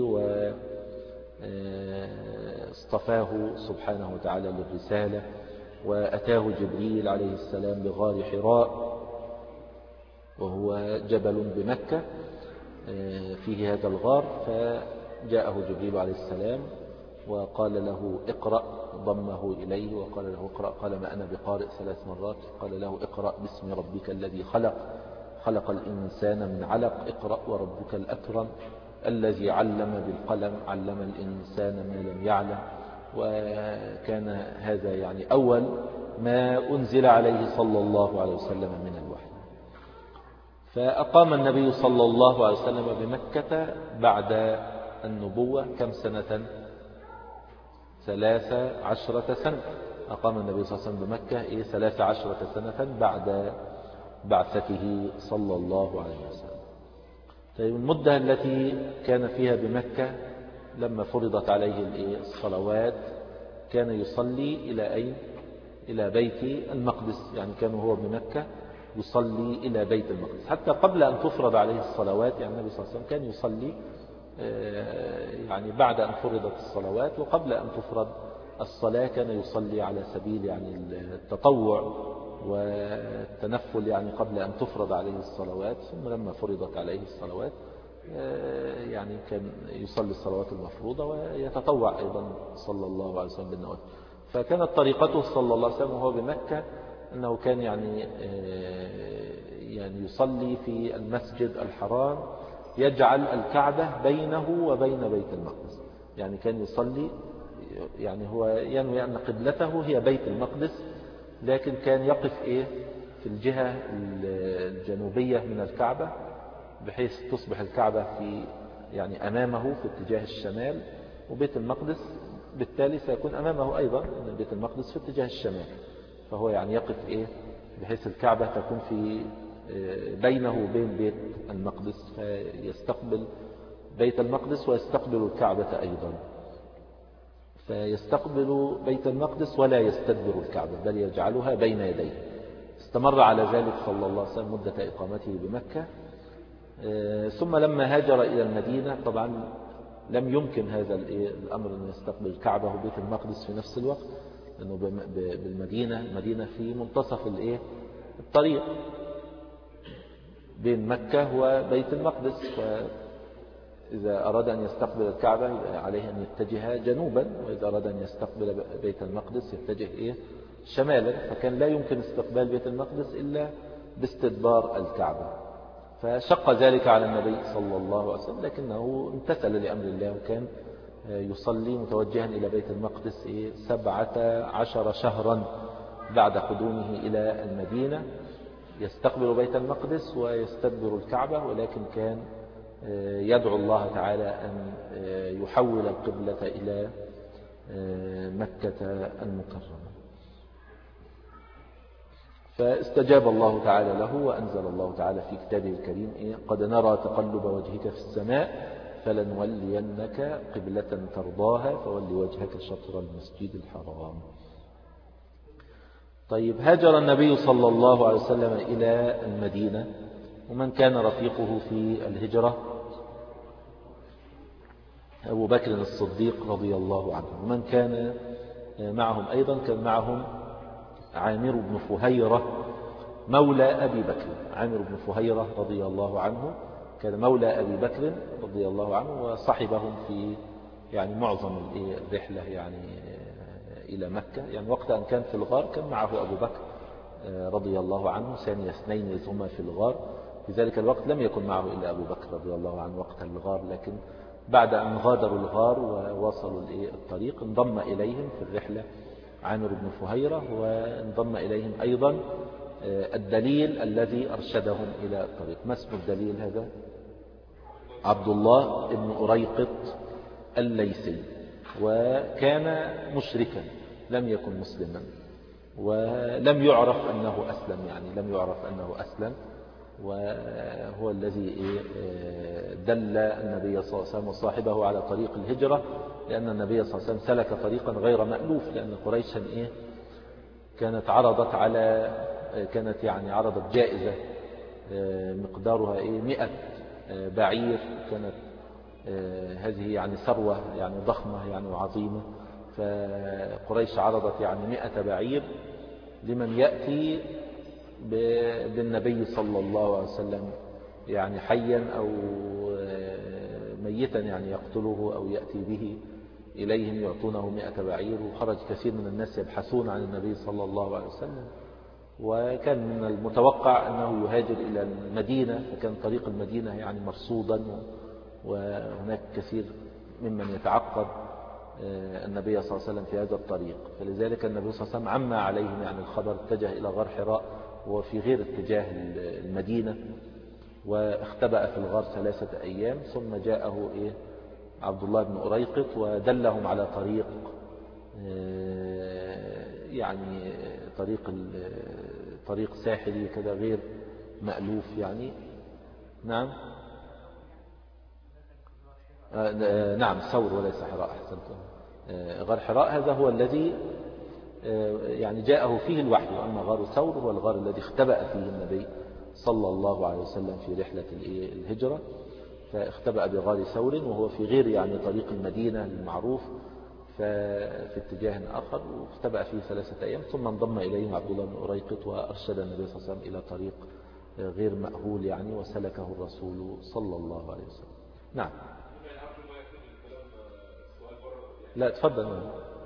واصطفاه سبحانه وتعالى للرسالة، وأتاه جبريل عليه السلام بغار حراء، وهو جبل بمكة فيه هذا الغار، فجاءه جبريل عليه السلام وقال له اقرأ، ضمه إليه وقال له اقرأ، قال ما أنا بقارئ 3 مرات، قال له اقرأ باسم ربك الذي خلق الإنسان من علق، اقرأ وربك الأكرم الذي علم بالقلم علم الإنسان ما لم يعلم. وكان هذا يعني أول ما أنزل عليه صلى الله عليه وسلم من الوحي. فأقام النبي صلى الله عليه وسلم بمكة بعد النبوة كم سنة؟ 13 سنة. أقام النبي صلى الله عليه وسلم بمكة 13 سنة بعد بعثته صلى الله عليه وسلم. طيب المدة التي كان فيها بمكة لما فرضت عليه الصلوات كان يصلي إلى أين؟ إلى بيت المقدس، يعني كان هو بمكة يصلي إلى بيت المقدس حتى قبل أن تفرض عليه الصلوات. يعني النبي صلى الله عليه وسلم كان يصلي يعني بعد أن فرضت الصلوات وقبل أن تفرض الصلاة كان يصلي على سبيل يعني التطوع والتنفل، يعني قبل أن تفرض عليه الصلوات. ثم لما فرضت عليه الصلوات يعني كان يصلي الصلوات المفروضة ويتطوع أيضا صلى الله عليه وسلم بالنوافل. فكانت طريقته صلى الله عليه وسلم وهو بمكة أنه كان يعني يصلي في المسجد الحرام، يجعل الكعبة بينه وبين بيت المقدس. يعني كان يصلي، يعني هو ينوي أن قبلته هي بيت المقدس، لكن كان يقف في الجهة الجنوبية من الكعبة، بحيث تصبح الكعبة في يعني أمامه في اتجاه الشمال، وبيت المقدس بالتالي سيكون أمامه أيضا، بيت المقدس في اتجاه الشمال. فهو يعني يقف بحيث الكعبة تكون في بينه وبين بيت المقدس، فيستقبل بيت المقدس ويستقبل الكعبة أيضا، فيستقبل بيت المقدس ولا يستدبر الكعبة بل يجعلها بين يديه. استمر على ذلك صلى الله عليه وسلم مدة إقامته بمكة. ثم لما هاجر إلى المدينة طبعا لم يمكن هذا الأمر أن يستقبل الكعبة وبيت المقدس في نفس الوقت، لأنه المدينة في منتصف الطريق بين مكة وبيت المقدس، فإذا أراد أن يستقبل الكعبة عليه أن يتجه جنوبا، وإذا أراد أن يستقبل بيت المقدس يتجه شمالا، فكان لا يمكن استقبال بيت المقدس إلا باستدبار الكعبة. فشق ذلك على النبي صلى الله عليه وسلم، لكنه امتثل لأمر الله، وكان يصلي متوجها إلى بيت المقدس 17 شهرا بعد قدومه إلى المدينة، يستقبل بيت المقدس ويستدبر الكعبة، ولكن كان يدعو الله تعالى أن يحول القبلة إلى مكة المكرمة. فاستجاب الله تعالى له، وأنزل الله تعالى في كتابه الكريم قد نرى تقلب وجهك في السماء فلنولينك قبلة ترضاها فول وجهك شطر المسجد الحرام. طيب، هاجر النبي صلى الله عليه وسلم إلى المدينة، ومن كان رفيقه في الهجرة أبو بكر الصديق رضي الله عنه، ومن كان معهم أيضا كان معهم عامر بن فهيرة مولى أبي بكر. عامر بن فهيرة رضي الله عنه كان مولى أبي بكر رضي الله عنه، وصحبهم في يعني معظم الرحلة يعني إلى مكة. يعني وقت أن كان في الغار كان معه أبو بكر رضي الله عنه ثاني اثنين إذ هما في الغار، في ذلك الوقت لم يكن معه إلا أبو بكر رضي الله عنه وقت الغار، لكن بعد أن غادروا الغار ووصلوا الطريق انضم إليهم في الرحلة عامر بن فهيرة، وانضم إليهم أيضا الدليل الذي أرشدهم إلى الطريق. ما اسم الدليل هذا؟ عبد الله بن أريقط الليثي، وكان مشركا لم يكن مسلما، ولم يعرف أنه أسلم، يعني لم يعرف أنه أسلم، وهو الذي دل النبي صلى الله عليه وسلم وصاحبه على طريق الهجرة، لأن النبي صلى الله عليه وسلم سلك طريقا غير مألوف، لأن قريشا كانت عرضت جائزة مقدارها 100 بعير، كانت هذه يعني ثروة يعني ضخمة يعني وعظيمة، فقريش عرضت يعني 100 بعير لمن يأتي بالنبي صلى الله عليه وسلم يعني حيا أو ميتا، يعني يقتله أو يأتي به إليهم يعطونه 100 بعير. وخرج كثير من الناس يبحثون عن النبي صلى الله عليه وسلم، وكان من المتوقع أنه يهاجر إلى المدينة، فكان طريق المدينة يعني مرصودا، وهناك كثير ممن يتعقب النبي صلى الله عليه وسلم في هذا الطريق، فلذلك النبي صلى الله عليه وسلم عم عليهم يعني الخبر، اتجه إلى غار حراء وفي غير اتجاه المدينة، واختبأ في الغار 3 أيام، ثم جاءه عبد الله بن أريقط ودلهم على طريق يعني طريق ساحلي كذا غير مألوف يعني. نعم نعم ثور وليس حراء، أحسنتم. غار حراء هذا هو الذي يعني جاءه فيه الوحي، وأما غار ثور هو الغار الذي اختبأ فيه النبي صلى الله عليه وسلم في رحلة الهجرة، فاختبأ بغار ثور وهو في غير يعني طريق المدينة المعروف، ففي اتجاه آخر، واختبأ فيه 3 أيام، ثم انضم إليهم عبد الله بن أريقط وأرشد النبي صلى الله عليه وسلم إلى طريق غير مأهول يعني، وسلكه الرسول صلى الله عليه وسلم. نعم. لا تفضل.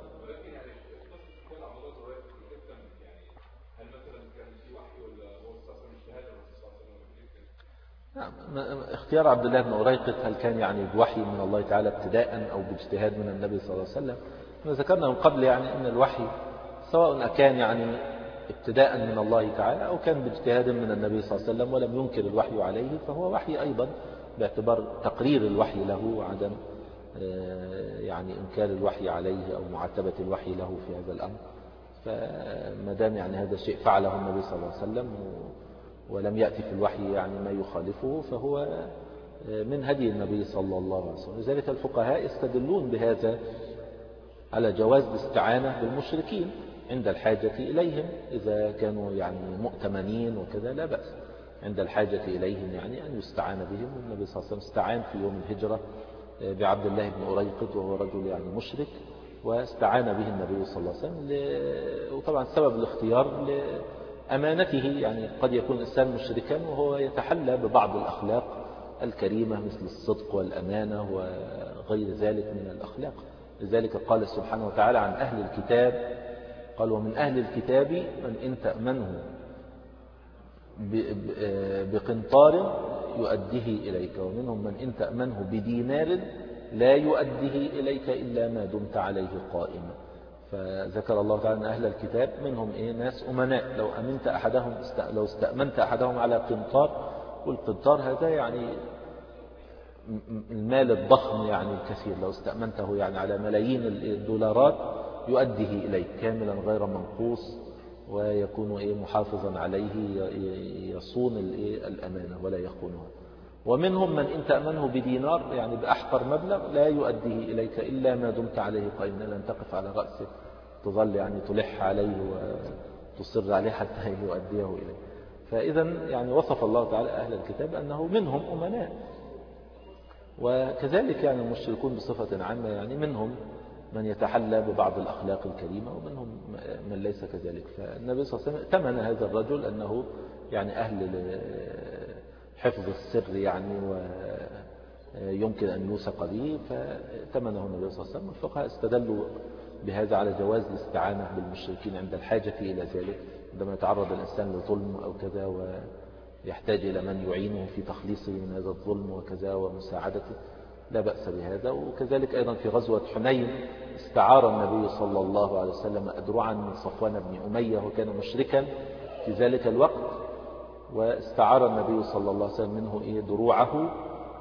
نعم. اختيار عبد الله بن أريقط هل كان يعني بوحي من الله تعالى ابتداء أو باجتهاد من النبي صلى الله عليه وسلم؟ ذكرنا من قبل يعني أن الوحي سواء كان يعني ابتداء من الله تعالى أو كان باجتهاد من النبي صلى الله عليه وسلم ولم ينكر الوحي عليه، فهو وحي أيضا باعتبار تقرير الوحي له وعدم يعني إنكار الوحي عليه أو معاتبة الوحي له في هذا الأمر. فما دام يعني هذا الشيء فعله النبي صلى الله عليه وسلم ولم يأتي في الوحي يعني ما يخالفه، فهو من هدي النبي صلى الله عليه وسلم. لذلك الفقهاء يستدلون بهذا على جواز الاستعانة بالمشركين عند الحاجة إليهم، إذا كانوا يعني مؤتمنين وكذا لا بأس عند الحاجة إليهم يعني أن يستعان بهم. والنبي صلى الله عليه وسلم استعان في يوم الهجرة بعبد الله بن أريقط وهو رجل يعني مشرك، واستعان به النبي صلى الله عليه وسلم وطبعا سبب الاختيار لأمانته، يعني قد يكون الإنسان مشركا وهو يتحلى ببعض الأخلاق الكريمة مثل الصدق والأمانة وغير ذلك من الأخلاق. لذلك قال سبحانه وتعالى عن أهل الكتاب، قال ومن أهل الكتاب من إن تأمنه بقنطار يؤديه إليك ومنهم من إن تأمنه بدينار لا يؤديه إليك إلا ما دمت عليه قائما. فذكر الله تعالى أن أهل الكتاب منهم ناس أمناء، لو استأمنت أحدهم على قنطار، والقنطار هذا يعني المال الضخم يعني الكثير، لو استأمنته يعني على ملايين الدولارات يؤديه إليك كاملا غير منقوص، ويكون محافظا عليه، يصون الأمانة ولا يخونها. ومنهم من إن تأمنه بدينار يعني بأحقر مبلغ لا يؤديه إليك إلا ما دمت عليه قائما، لن تقف على رأسه تظل يعني تلح عليه وتصر عليه حتى يؤديه إليه. فإذا يعني وصف الله تعالى أهل الكتاب أنه منهم أمناء، وكذلك يعني المشركون بصفة عامة يعني منهم من يتحلى ببعض الأخلاق الكريمة ومنهم من ليس كذلك. فالنبي صلى الله عليه وسلم ائتمن هذا الرجل أنه يعني أهل حفظ السر يعني ويمكن أن يوثق به، فائتمنه النبي صلى الله عليه وسلم. الفقهاء استدلوا بهذا على جواز الاستعانة بالمشركين عند الحاجة إلى ذلك، عندما يتعرض الإنسان لظلم أو كذا يحتاج إلى من يعينه في تخليصه من هذا الظلم وكذا ومساعدته، لا بأس بهذا. وكذلك أيضا في غزوة حنين استعار النبي صلى الله عليه وسلم أدرعا من صفوان بن أمية وكان مشركا في ذلك الوقت، واستعار النبي صلى الله عليه وسلم منه دروعه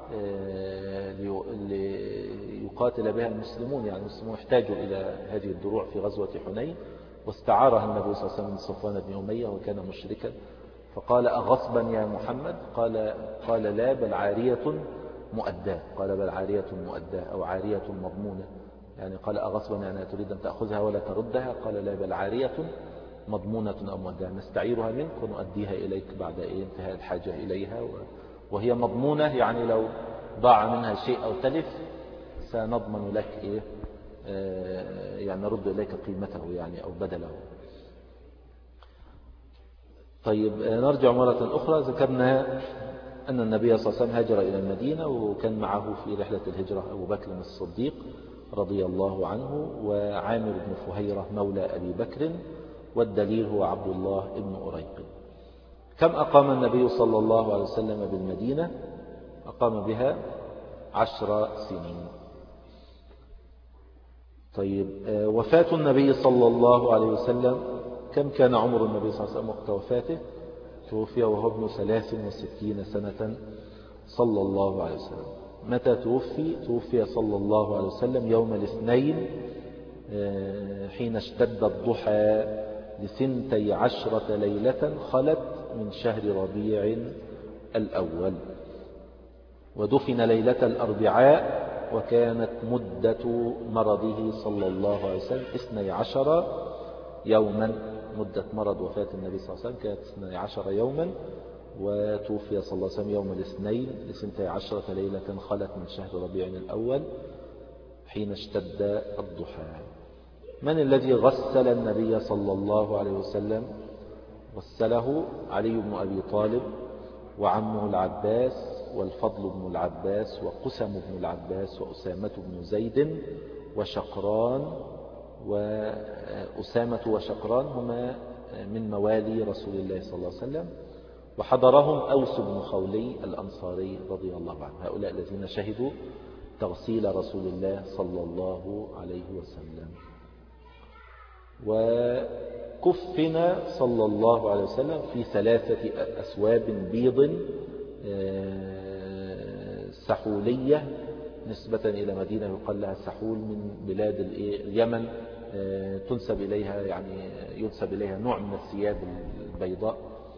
ليقاتل بها المسلمون، يعني المسلمون احتاجوا إلى هذه الدروع في غزوة حنين، واستعارها النبي صلى الله عليه وسلم من صفوان بن أمية وكان مشركا، فقال أغصبا يا محمد؟ قال لا، بل عارية مؤداة. قال بل عارية مؤداة أو عارية مضمونة، يعني قال أغصبا يعني تريد أن تأخذها ولا تردها؟ قال لا، بل عارية مضمونة أو مؤداة، نستعيرها منك ونؤديها إليك بعد انتهاء الحاجة إليها، وهي مضمونة يعني لو ضاع منها شيء أو تلف سنضمن لك يعني نرد إليك قيمته يعني أو بدله. طيب نرجع مرة أخرى. ذكرنا أن النبي صلى الله عليه وسلم هاجر إلى المدينة، وكان معه في رحلة الهجرة أبو بكر الصديق رضي الله عنه، وعامر بن فهيرة مولى أبي بكر، والدليل هو عبد الله بن أريق. كم أقام النبي صلى الله عليه وسلم بالمدينة؟ أقام بها 10 سنين. طيب وفاة النبي صلى الله عليه وسلم، كم كان عمر النبي صلى الله عليه وسلم وقت وفاته؟ توفي وهو ابن 63 سنة صلى الله عليه وسلم. متى توفي؟ توفي صلى الله عليه وسلم يوم الاثنين حين اشتد الضحى ل12 ليلة خلت من شهر ربيع الأول، ودفن ليلة الأربعاء، وكانت مدة مرضه صلى الله عليه وسلم 12 يوما. مدة مرض وفاة النبي صلى الله عليه وسلم كانت 12 يوما، وتوفي صلى الله عليه وسلم يوم الاثنين ل12 ليلة خلت من شهر ربيع الأول حين اشتد الضحى. من الذي غسل النبي صلى الله عليه وسلم؟ غسله علي بن أبي طالب وعمه العباس والفضل بن العباس وقسم بن العباس وأسامة بن زيد وشقران. وأسامة وشقران هما من موالي رسول الله صلى الله عليه وسلم، وحضرهم أوس بن خولي الأنصاري رضي الله عنه. هؤلاء الذين شهدوا تغسيل رسول الله صلى الله عليه وسلم. وكفن صلى الله عليه وسلم في 3 أسواب بيض سحولية نسبة إلى مدينة يقال لها سحول من بلاد اليمن، تنسب إليها يعني ينسب إليها نوع من الثياب البيضاء.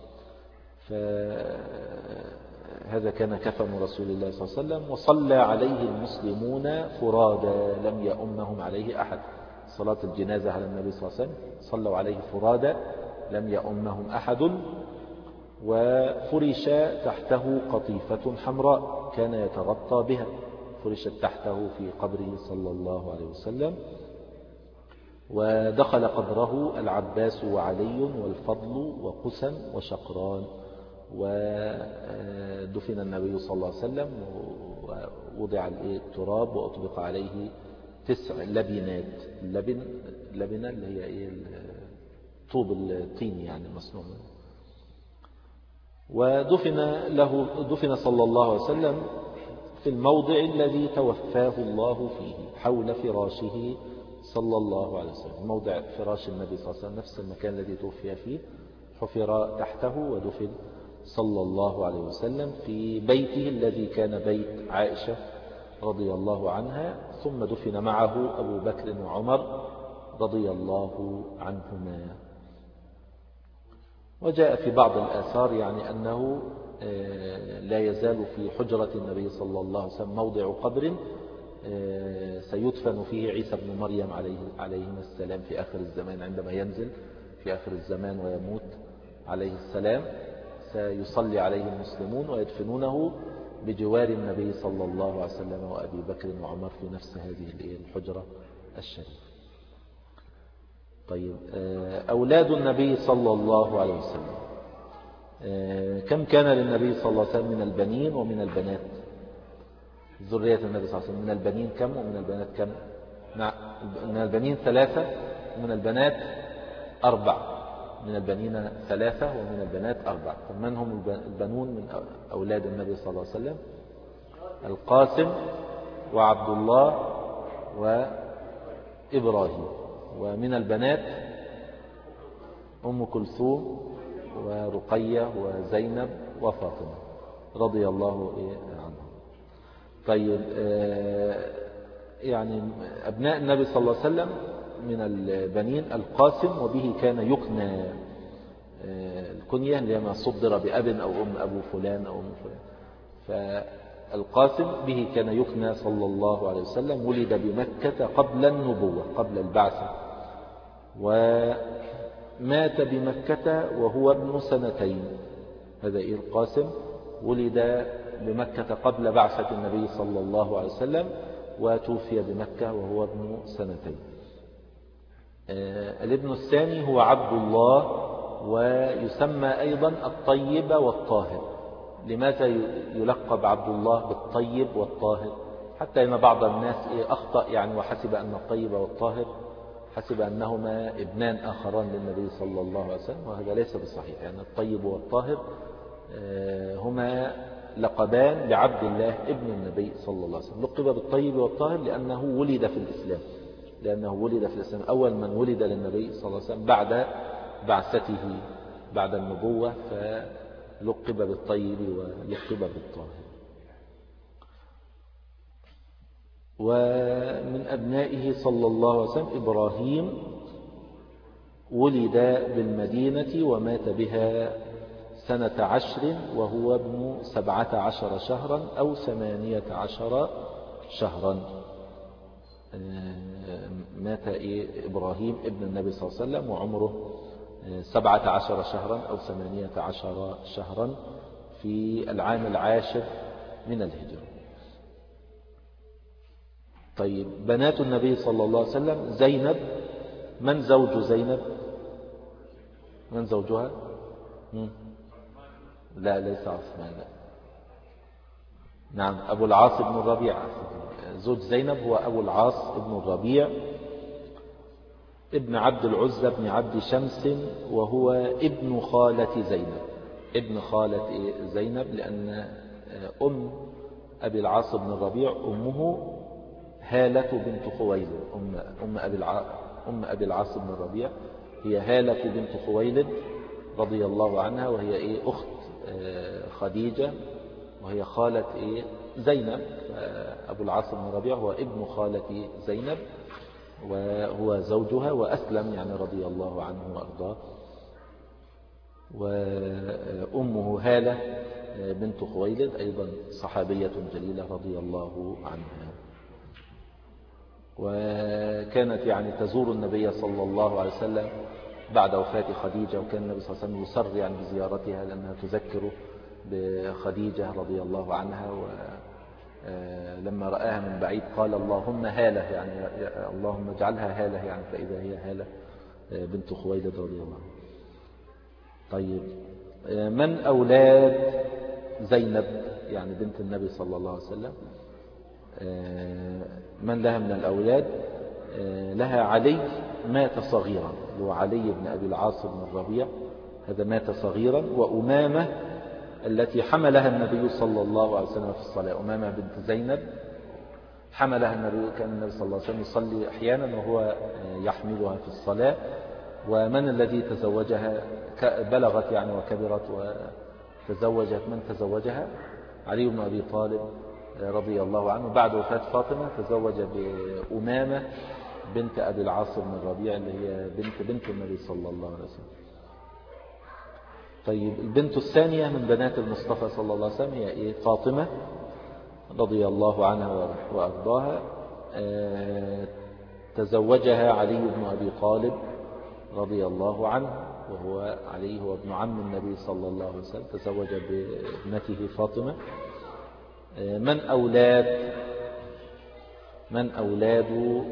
فهذا كان كفن رسول الله صلى الله عليه وسلم، وصلى عليه المسلمون فرادى لم يؤمهم عليه أحد. صلاة الجنازة على النبي صلى الله عليه وسلم صلوا عليه فرادى لم يؤمهم أحد. وفرش تحته قطيفة حمراء كان يتغطى بها، فرشت تحته في قبره صلى الله عليه وسلم. ودخل قبره العباس وعلي والفضل وقسم وشقران. ودفن النبي صلى الله عليه وسلم ووضع التراب وأطبق عليه 9 لبنات. لبنة اللي هي طوب الطين يعني المصنوع. ودفن صلى الله عليه وسلم في الموضع الذي توفاه الله فيه حول فراشه صلى الله عليه وسلم. موضع فراش النبي صلى الله عليه وسلم نفس المكان الذي توفي فيه حفر تحته ودفن صلى الله عليه وسلم في بيته الذي كان بيت عائشة رضي الله عنها. ثم دفن معه أبو بكر وعمر رضي الله عنهما. وجاء في بعض الآثار يعني أنه لا يزال في حجرة النبي صلى الله عليه وسلم موضع قبر سيدفن فيه عيسى بن مريم عليه السلام في آخر الزمان. عندما ينزل في آخر الزمان ويموت عليه السلام سيصلي عليه المسلمون ويدفنونه بجوار النبي صلى الله عليه وسلم وأبي بكر وعمر في نفس هذه الحجرة الشريفة. طيب أولاد النبي صلى الله عليه وسلم، كم كان للنبي صلى الله عليه وسلم من البنين ومن البنات؟ ذرية النبي صلى الله عليه وسلم من البنين كم ومن البنات كم؟ نعم، من البنين 3 ومن البنات 4. من البنين 3 ومن البنات 4. فمن هم البنون من أولاد النبي صلى الله عليه وسلم؟ القاسم وعبد الله وإبراهيم. ومن البنات أم كلثوم ورقية وزينب وفاطمة رضي الله عنهم. طيب يعني أبناء النبي صلى الله عليه وسلم من البنين القاسم، وبه كان يكنى الكنية لما صدر بأب أو أم، أبو فلان أو أم فلان. فالقاسم به كان يكنى صلى الله عليه وسلم، ولد بمكة قبل النبوة، قبل البعثة، ومات بمكة وهو ابن 2. هذا القاسم ولد بمكة قبل بعثة النبي صلى الله عليه وسلم، وتوفي بمكة وهو ابن 2. الابن الثاني هو عبد الله، ويسمى أيضا الطيب والطاهر. لماذا يلقب عبد الله بالطيب والطاهر؟ حتى إن بعض الناس أخطأ يعني وحسب أن الطيب والطاهر حسب أنهما ابنان آخران للنبي صلى الله عليه وسلم، وهذا ليس بصحيح. يعني الطيب والطاهر هما لقبان لعبد الله ابن النبي صلى الله عليه وسلم. لقب بالطيب والطاهر لأنه ولد في الإسلام، أول من ولد للنبي صلى الله عليه وسلم بعد بعثته بعد النبوة، فلقب بالطيب ولقب بالطاهر. ومن أبنائه صلى الله عليه وسلم إبراهيم، ولد بالمدينة ومات بها 10 وهو ابن 17 شهرا أو 18 شهرا. مات إبراهيم ابن النبي صلى الله عليه وسلم وعمره 17 شهرا أو 18 شهرا في العام 10 من الهجرة. طيب بنات النبي صلى الله عليه وسلم زينب. من زوج زينب؟ من زوجها؟ لا ليس عثمان، لا. نعم أبو العاص بن الربيع. زوج زينب هو أبو العاص بن الربيع ابن عبد العزى بن عبد شمس، وهو ابن خالة زينب. ابن خالة زينب لأن أم أبي العاص بن الربيع أمه هالة بنت خويلد. أم أبي العاص بن الربيع هي هالة بنت خويلد رضي الله عنها، وهي أخت خديجة، وهي خالة زينب. أبو العاص بن الربيع هو ابن خالة زينب وهو زوجها، وأسلم يعني رضي الله عنه وأرضاه. وأمه هالة بنت خويلد أيضا صحابية جليلة رضي الله عنها، وكانت يعني تزور النبي صلى الله عليه وسلم بعد وفاة خديجة، وكان النبي صلى الله عليه وسلم يسر يعني بزيارتها لأنها تذكره بخديجة رضي الله عنها. ولما رآها من بعيد قال اللهم هالة، يعني اللهم اجعلها هالة، يعني فإذا هي هالة بنت خويلد رضي الله عنها. طيب من أولاد زينب يعني بنت النبي صلى الله عليه وسلم؟ من لها من الأولاد؟ لها علي مات صغيرا، هو علي بن أبي العاص بن الربيع، هذا مات صغيرا. وأمامة التي حملها النبي صلى الله عليه وسلم في الصلاة، أمامة بنت زينب حملها النبي، كان النبي صلى الله عليه وسلم يصلي أحيانا وهو يحملها في الصلاة. ومن الذي تزوجها بلغت يعني وكبرت وتزوجت؟ من تزوجها؟ علي بن أبي طالب رضي الله عنه. بعد وفاة فاطمة تزوج بأمامة بنت أبي العاص بن الربيع اللي هي بنت النبي صلى الله عليه وسلم. طيب البنت الثانية من بنات المصطفى صلى الله عليه وسلم هي فاطمة رضي الله عنها وأرضاها. تزوجها علي بن أبي طالب رضي الله عنه، وهو علي هو ابن عم النبي صلى الله عليه وسلم، تزوج بابنته فاطمة. من أولاد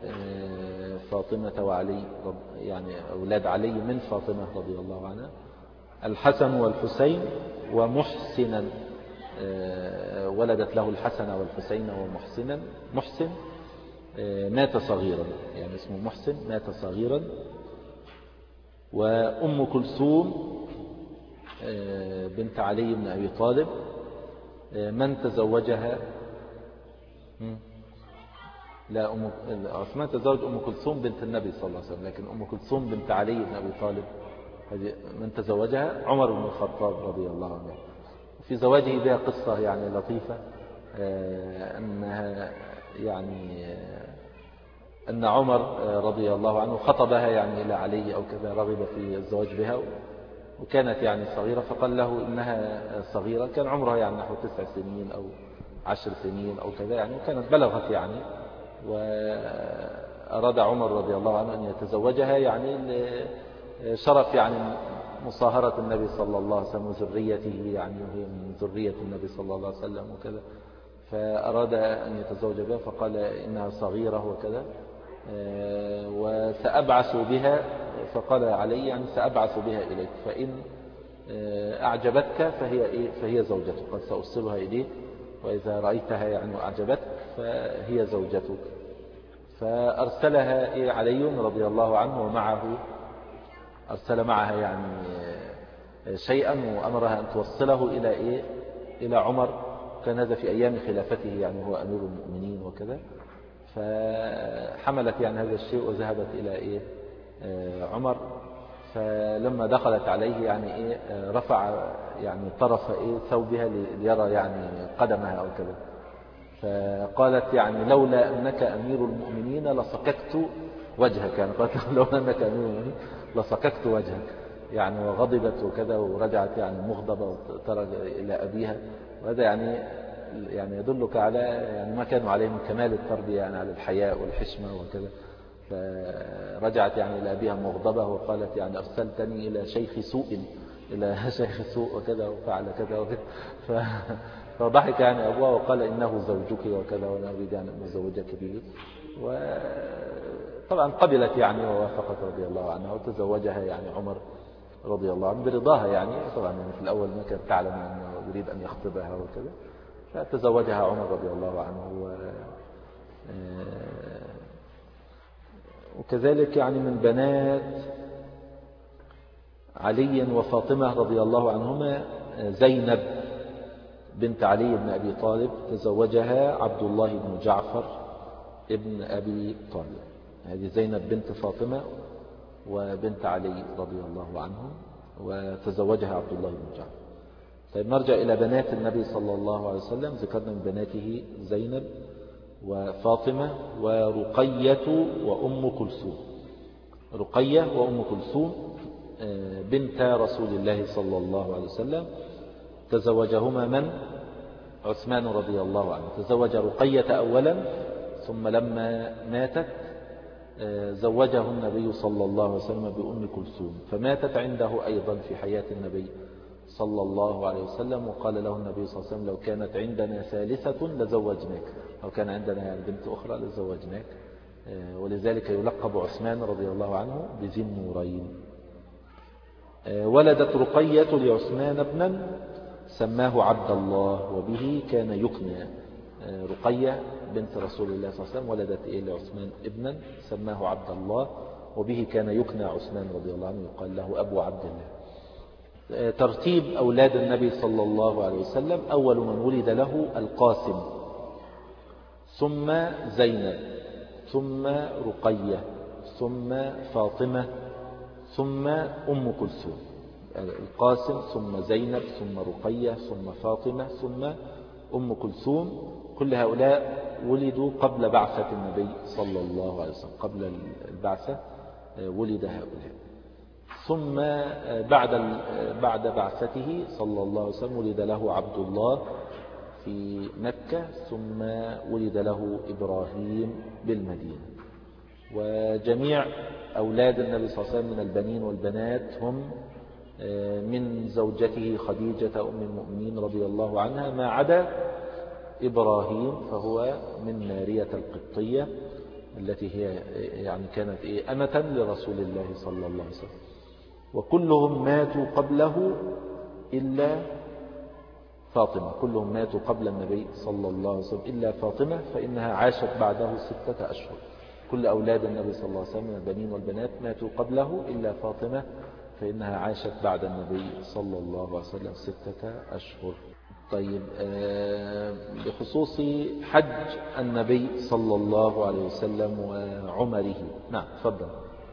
فاطمة وعلي، يعني أولاد علي من فاطمة رضي الله عنها؟ الحسن والحسين ومحسنا، ولدت له الحسن والحسين ومحسنا. محسن مات صغيرا، يعني اسمه محسن مات صغيرا. وأم كلثوم بنت علي بن أبي طالب من تزوجها؟ لا، عثمان تزوج أم كلثوم بنت النبي صلى الله عليه وسلم، لكن أم كلثوم بنت علي بن أبي طالب هذه من تزوجها عمر بن الخطاب رضي الله عنه. في زواجه بها قصة يعني لطيفة، أنها يعني أن عمر رضي الله عنه خطبها يعني إلى علي أو كذا، رغب في الزواج بها، وكانت يعني صغيرة، فقال له إنها صغيرة، كان عمرها يعني نحو 9 سنين أو 10 سنين أو كذا يعني، وكانت بلغت يعني، وأراد عمر رضي الله عنه أن يتزوجها يعني لشرف يعني مصاهرة النبي صلى الله عليه وسلم وذريته يعني، وهي من ذرية النبي صلى الله عليه وسلم وكذا، فأراد أن يتزوج بها، فقال إنها صغيرة وكذا، وسأبعث بها، فقال علي يعني سأبعث بها إليك، فإن أعجبتك فهي زوجتك، قد سأوصلها إليك، وإذا رأيتها يعني أعجبتك فهي زوجتك. فأرسلها علي رضي الله عنه، ومعه أرسل معها يعني شيئا، وأمرها أن توصله إلى عمر، كان هذا في أيام خلافته يعني، هو أمير المؤمنين وكذا، فحملت يعني هذا الشيء وذهبت إلى عمر، فلما دخلت عليه يعني رفع يعني طرف ثوبها ليرى يعني قدمها أو كذا، فقالت يعني لولا أنك أمير المؤمنين لصككت وجهك، يعني قالت لولا أنك أمير المؤمنين لصككت وجهك يعني، وغضبت وكذا، ورجعت يعني مغضبة وترى إلى أبيها، وهذا يعني يدلك على يعني ما كانوا عليه من كمال التربية يعني، على الحياء والحشمة وكذا. فرجعت يعني إلى أبيها مغضبة، وقالت يعني أرسلتني إلى شيخ سوء وكذا، وفعل كذا وكذا. فضحك يعني أبوها وقال إنه زوجك وكذا، وأنا أريد أن أزوجك به. وطبعا قبلت يعني ووافقت رضي الله عنها، وتزوجها يعني عمر رضي الله عنه برضاها يعني، طبعا يعني في الأول ما كانت تعلم أنه يريد أن يخطبها وكذا، فتزوجها عمر رضي الله عنه. وكذلك يعني من بنات علي وفاطمة رضي الله عنهما زينب بنت علي بن أبي طالب، تزوجها عبد الله بن جعفر ابن أبي طالب. هذه زينب بنت فاطمة وبنت علي رضي الله عنهم، وتزوجها عبد الله بن جعفر. طيب نرجع إلى بنات النبي صلى الله عليه وسلم. ذكرنا من بناته زينب وفاطمة ورقية وأم كلثوم. رقية وأم كلثوم بنت رسول الله صلى الله عليه وسلم، تزوجهما من؟ عثمان رضي الله عنه. تزوج رقية أولا، ثم لما ماتت زوجه النبي صلى الله عليه وسلم بأم كلثوم، فماتت عنده أيضا في حياة النبي صلى الله عليه وسلم. وقال له النبي صلى الله عليه وسلم لو كانت عندنا ثالثة لزوجناك، لو كان عندنا يعني بنت أخرى لزوجناك. ولذلك يلقب عثمان رضي الله عنه بذي النورين. ولدت رقية لعثمان ابنا سماه عبد الله، وبه كان يكنى. رقية بنت رسول الله صلى الله عليه وسلم ولدت لعثمان ابنا سماه عبد الله، وبه كان يكنى عثمان رضي الله عنه، يقال له أبو عبد الله. ترتيب أولاد النبي صلى الله عليه وسلم: أول من ولد له القاسم، ثم زينب، ثم رقية، ثم فاطمة، ثم أم كلثوم. القاسم ثم زينب ثم رقية ثم فاطمة ثم أم كلثوم. كل هؤلاء ولدوا قبل بعثة النبي صلى الله عليه وسلم، قبل البعثة ولد هؤلاء. ثم بعد بعثته صلى الله عليه وسلم ولد له عبد الله في مكة، ثم ولد له إبراهيم بالمدينة. وجميع أولاد النبي صلى الله عليه وسلم من البنين والبنات هم من زوجته خديجة أم المؤمنين رضي الله عنها، ما عدا إبراهيم فهو من مارية القبطية التي هي يعني كانت أمة لرسول الله صلى الله عليه وسلم. وكلهم ماتوا قبله إلا فاطمة، كلهم ماتوا قبل النبي صلى الله عليه وسلم إلا فاطمة، فإنها عاشت بعده 6 أشهر. كل أولاد النبي صلى الله عليه وسلم من البنين والبنات ماتوا قبله إلا فاطمة، فإنها عاشت بعد النبي صلى الله عليه وسلم 6 أشهر. طيب، بخصوص حج النبي صلى الله عليه وسلم وعمره. نعم، تفضل.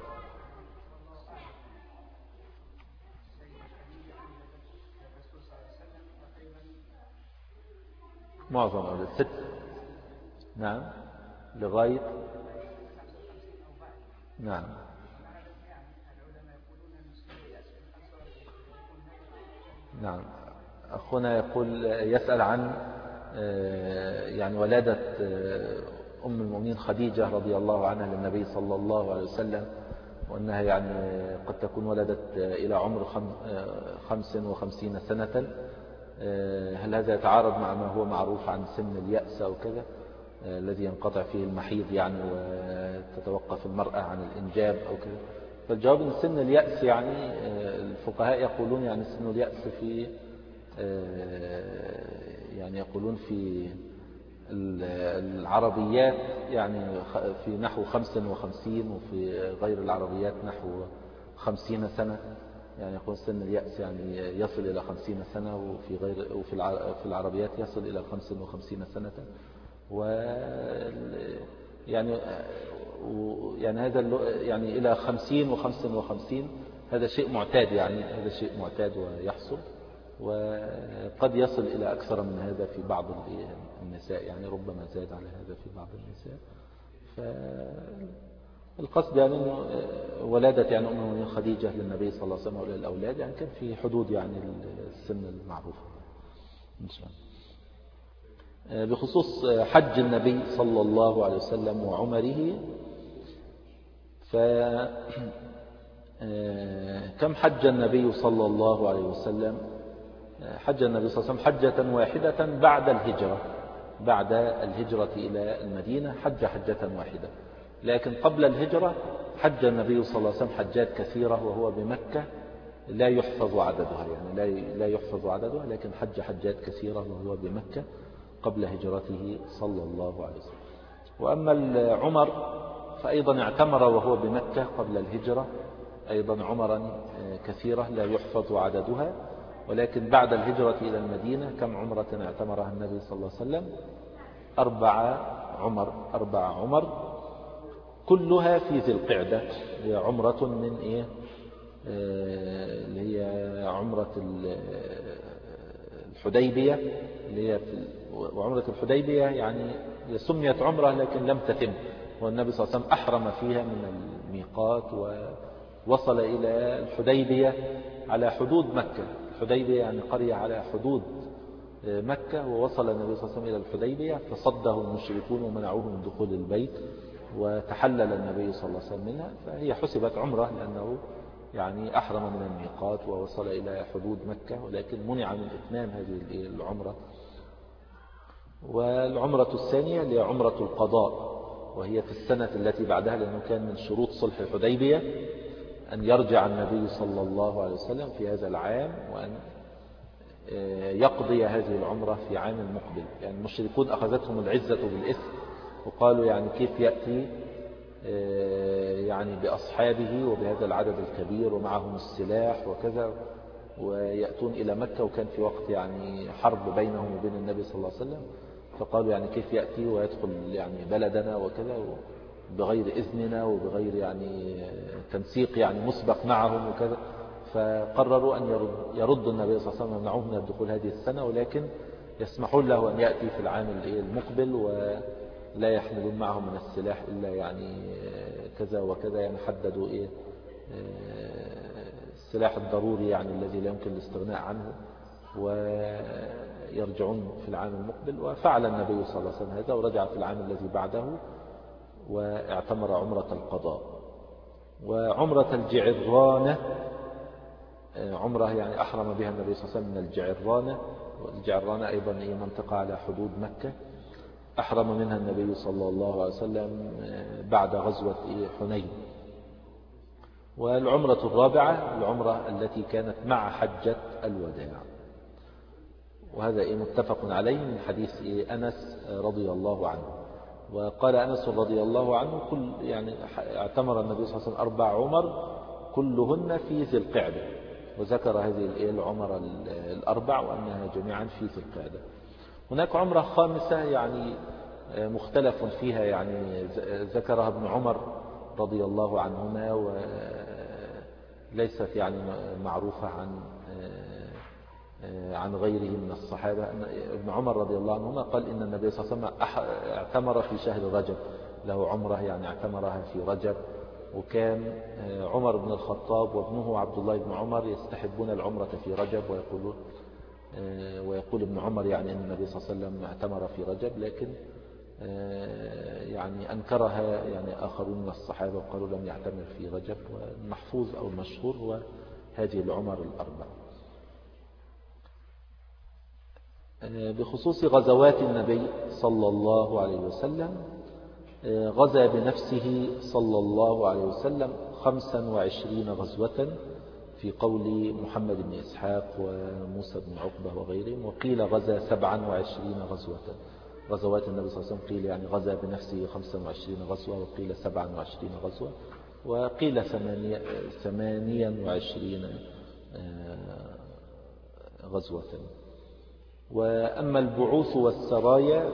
معظم أولاد 6. نعم، لغاية. نعم. نعم، أخونا يقول يسأل عن يعني ولادة أم المؤمنين خديجة رضي الله عنها للنبي صلى الله عليه وسلم، وأنها يعني قد تكون ولدت إلى عمر 55 سنة. هل هذا يتعارض مع ما هو معروف عن سن اليأس أو كذا، الذي ينقطع فيه المحيض يعني وتتوقف المرأة عن الإنجاب أو كذا؟ فالجواب أن سن اليأس يعني الفقهاء يقولون يعني سن اليأس في يعني يقولون في العربيات يعني في نحو 55، وفي غير العربيات نحو 50 سنة. يعني يقول سن اليأس يعني يصل إلى 50 سنة، وفي العربيات يصل إلى 55 سنة. يعني هذا يعني إلى 50 و55 هذا شيء معتاد، يعني هذا شيء معتاد ويحصل، وقد يصل إلى أكثر من هذا في بعض النساء، يعني ربما زاد على هذا في بعض النساء. فالقصد يعني أنه ولادة يعني أم المؤمنين خديجة للنبي صلى الله عليه وسلم وللأولاد يعني كان في حدود يعني السن المعروفة إن شاء الله. بخصوص حج النبي صلى الله عليه وسلم وعمره، كم حج النبي صلى الله عليه وسلم؟ حج النبي صلى الله عليه وسلم حجة واحدة بعد الهجرة إلى المدينة، حجة واحدة. لكن قبل الهجرة حج النبي صلى الله عليه وسلم حجات كثيرة وهو بمكة لا يحفظ عددها، يعني لا يحفظ عددها، لكن حجات كثيرة وهو بمكة قبل هجرته صلى الله عليه وسلم. وأما عمر فأيضا اعتمر وهو بمكة قبل الهجرة، أيضا عمرا كثيرة لا يحفظ عددها. ولكن بعد الهجرة إلى المدينة كم عمرة اعتمرها النبي صلى الله عليه وسلم؟ 4 عمر كلها في ذي القعدة. هي عمرة من إيه؟ اللي هي عمرة الحديبية، اللي هي وعمرة الحديبية يعني سميت عمرة لكن لم تتم، والنبي صلى الله عليه وسلم أحرم فيها من الميقات ووصل إلى الحديبية على حدود مكة. الحديبية يعني قرية على حدود مكة، ووصل النبي صلى الله عليه وسلم إلى الحديبية فصده المشركون ومنعوه من دخول البيت، وتحلل النبي صلى الله عليه وسلم منها، فهي حسبت عمرة لأنه يعني أحرم من الميقات ووصل إلى حدود مكة، ولكن منع من إتمام هذه العمرة. والعمرة الثانية هي عمرة القضاء، وهي في السنة التي بعدها، لأنه كان من شروط صلح الحديبية أن يرجع النبي صلى الله عليه وسلم في هذا العام، وأن يقضي هذه العمرة في عام المقبل. يعني المشركون أخذتهم العزة بالإثم، وقالوا يعني كيف يأتي يعني بأصحابه وبهذا العدد الكبير ومعهم السلاح وكذا ويأتون إلى مكة، وكان في وقت يعني حرب بينهم وبين النبي صلى الله عليه وسلم، فقالوا يعني كيف يأتي ويدخل يعني بلدنا وكذا بغير إذننا وبغير يعني تنسيق يعني مسبق معهم وكذا. فقرروا أن يردوا النبي صلى الله عليه وسلم ويمنعوه من الدخول هذه السنة، ولكن يسمحون له أن يأتي في العام المقبل ولا يحملون معهم من السلاح إلا يعني كذا وكذا. يعني حددوا السلاح الضروري يعني الذي لا يمكن الاستغناء عنه، ويرجعون في العام المقبل. وفعل النبي صلى الله عليه وسلم هذا، ورجع في العام الذي بعده واعتمر عمرة القضاء. وعمرة الجعرانة عمرة يعني أحرم بها النبي صلى الله عليه وسلم من الجعرانة، والجعرانة أيضا هي منطقة على حدود مكة، أحرم منها النبي صلى الله عليه وسلم بعد غزوة حنين. والعمرة الرابعة العمرة التي كانت مع حجة الوداع، وهذا متفق عليه من حديث أنس رضي الله عنه. وقال أنس رضي الله عنه يعني اعتمر النبي صلى الله عليه وسلم 4 عمر كلهن في ذي القعدة، وذكر هذه العمر 4 وأنها جميعا في ذي القعدة. هناك عمرة خامسة يعني مختلف فيها، يعني ذكرها ابن عمر رضي الله عنهما، وليست يعني معروفة عن غيره من الصحابة. ابن عمر رضي الله عنهما قال إن النبي صلى الله عليه وسلم اعتمر في شهر رجب، له عمرة يعني اعتمرها في رجب. وكان عمر بن الخطاب وابنه عبد الله بن عمر يستحبون العمرة في رجب، ويقول ابن عمر يعني أن النبي صلى الله عليه وسلم اعتمر في رجب، لكن يعني أنكرها يعني آخرون من الصحابة وقالوا لم يعتمر في رجب. والمحفوظ أو المشهور هو هذه العمر 4. بخصوص غزوات النبي صلى الله عليه وسلم، غزا بنفسه صلى الله عليه وسلم 25 غزوة في قول محمد بن إسحاق وموسى بن عقبة وغيرهم، وقيل غزا 27 غزوة. غزوات النبي صلى الله عليه وسلم قيل يعني غزا بنفسه 25 غزوة، وقيل 27 غزوة، وقيل 28 غزوة. وأما البعوث والسرايا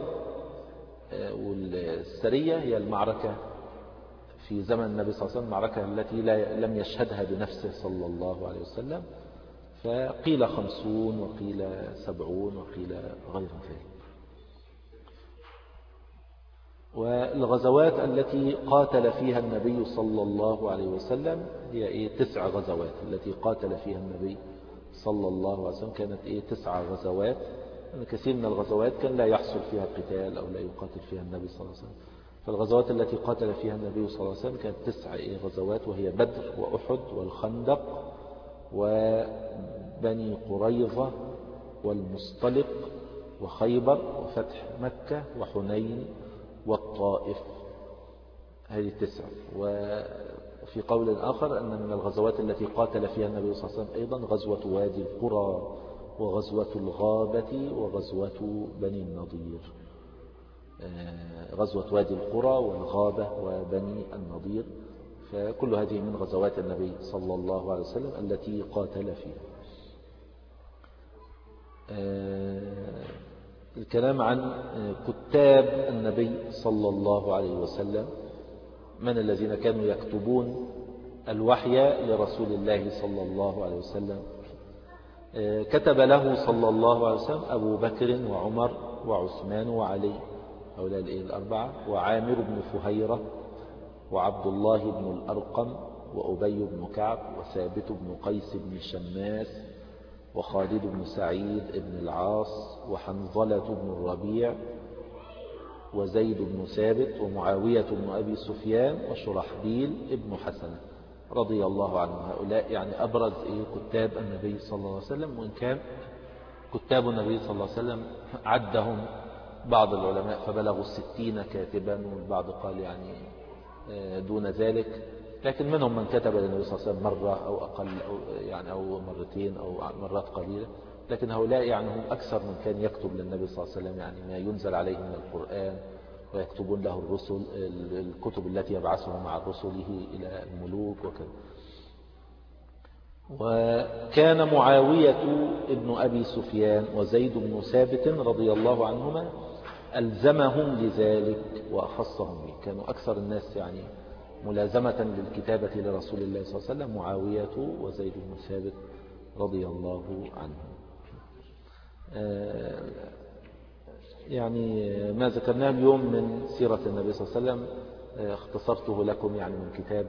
والسرية هي المعركة في زمن النبي صلى الله عليه وسلم، المعركة التي لم يشهدها بنفسه صلى الله عليه وسلم، فقيل 50 وقيل 70 وقيل غير ذلك. والغزوات التي قاتل فيها النبي صلى الله عليه وسلم هي 9 غزوات التي قاتل فيها النبي صلى الله عليه وسلم، كانت 9 غزوات. كثير من الغزوات كان لا يحصل فيها قتال أو لا يقاتل فيها النبي صلى الله عليه وسلم. فالغزوات التي قاتل فيها النبي صلى الله عليه وسلم كانت 9 غزوات، وهي بدر وأحد والخندق وبني قريظة والمصطلق وخيبر وفتح مكة وحنين والطائف. هذه 9. وفي قول آخر أن من الغزوات التي قاتل فيها النبي صلى الله عليه وسلم أيضا غزوة وادي القرى وغزوة الغابة وغزوة بني النضير. غزوة وادي القرى والغابة وبني النضير، فكل هذه من غزوات النبي صلى الله عليه وسلم التي قاتل فيها. الكلام عن كتاب النبي صلى الله عليه وسلم، من الذين كانوا يكتبون الوحي لرسول الله صلى الله عليه وسلم. كتب له صلى الله عليه وسلم أبو بكر وعمر وعثمان وعلي، هؤلاء 4، وعامر بن فهيرة وعبد الله بن الأرقم وأبي بن كعب وثابت بن قيس بن شماس وخالد بن سعيد بن العاص وحنظلة بن الربيع وزيد بن ثابت ومعاوية بن أبي سفيان وشرحبيل بن حسنة رضي الله عنهم. هؤلاء يعني أبرز كتاب النبي صلى الله عليه وسلم، وإن كان كتاب النبي صلى الله عليه وسلم عدهم بعض العلماء فبلغوا 60 كاتبا، والبعض قال يعني دون ذلك، لكن منهم من كتب للنبي صلى الله عليه وسلم مرة أو أقل أو مرتين أو مرات قليلة، لكن هؤلاء يعني هم أكثر من كان يكتب للنبي صلى الله عليه وسلم يعني ما ينزل عليه من القرآن، ويكتبون له الرسل الكتب التي يبعثها مع رسله إلى الملوك وكذا. وكان معاوية ابن أبي سفيان وزيد بن ثابت رضي الله عنهما ألزمهم لذلك وأخصهم به، كانوا أكثر الناس يعني ملازمة للكتابة لرسول الله صلى الله عليه وسلم معاوية وزيد بن ثابت رضي الله عنهم. يعني ما ذكرناه اليوم من سيرة النبي صلى الله عليه وسلم اختصرته لكم يعني من كتاب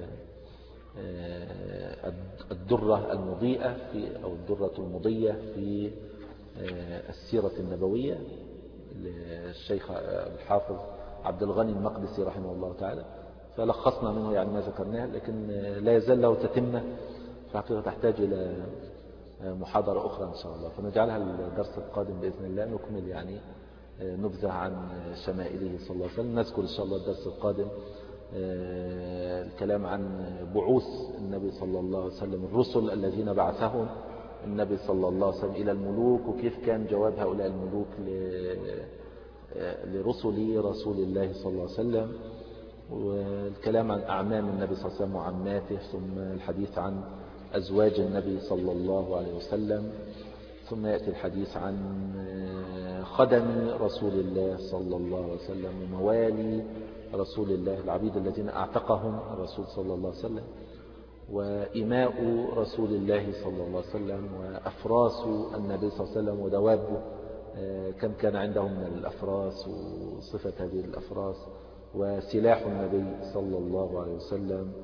الدرة المضيئة أو الدرة المضية في السيرة النبوية للشيخ الحافظ عبد الغني المقدسي رحمه الله تعالى، فلخصنا منه يعني ما ذكرناه، لكن لا يزال له تتمة، فحقيقة تحتاج إلى محاضرة أخرى إن شاء الله، فنجعلها الدرس القادم بإذن الله، نكمل يعني نبذة عن شمائله صلى الله عليه وسلم. نذكر إن شاء الله الدرس القادم الكلام عن بعوث النبي صلى الله عليه وسلم، الرسل الذين بعثهم النبي صلى الله عليه وسلم إلى الملوك، وكيف كان جواب هؤلاء الملوك لرسل رسول الله صلى الله عليه وسلم، والكلام عن أعمام النبي صلى الله عليه وسلم وعماته، ثم الحديث عن أزواج النبي صلى الله عليه وسلم، ثم يأتي الحديث عن خدم رسول الله صلى الله عليه وسلم وموالي رسول الله، العبيد الذين أعتقهم الرسول صلى الله عليه وسلم، وإماء رسول الله صلى الله عليه وسلم، وأفراس النبي صلى الله عليه وسلم ودوابه، كم كان عندهم من الأفراس وصفة هذه الأفراس، وسلاح النبي صلى الله عليه وسلم،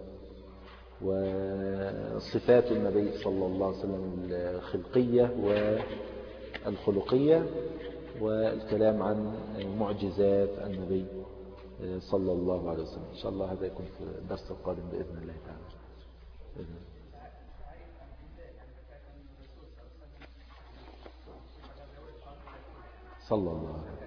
وصفات النبي صلى الله عليه وسلم الخلقية والخلقية، والكلام عن معجزات النبي صلى الله عليه وسلم. إن شاء الله هذا يكون في الدرس القادم بإذن الله تعالى. صلى الله عليه وسلم.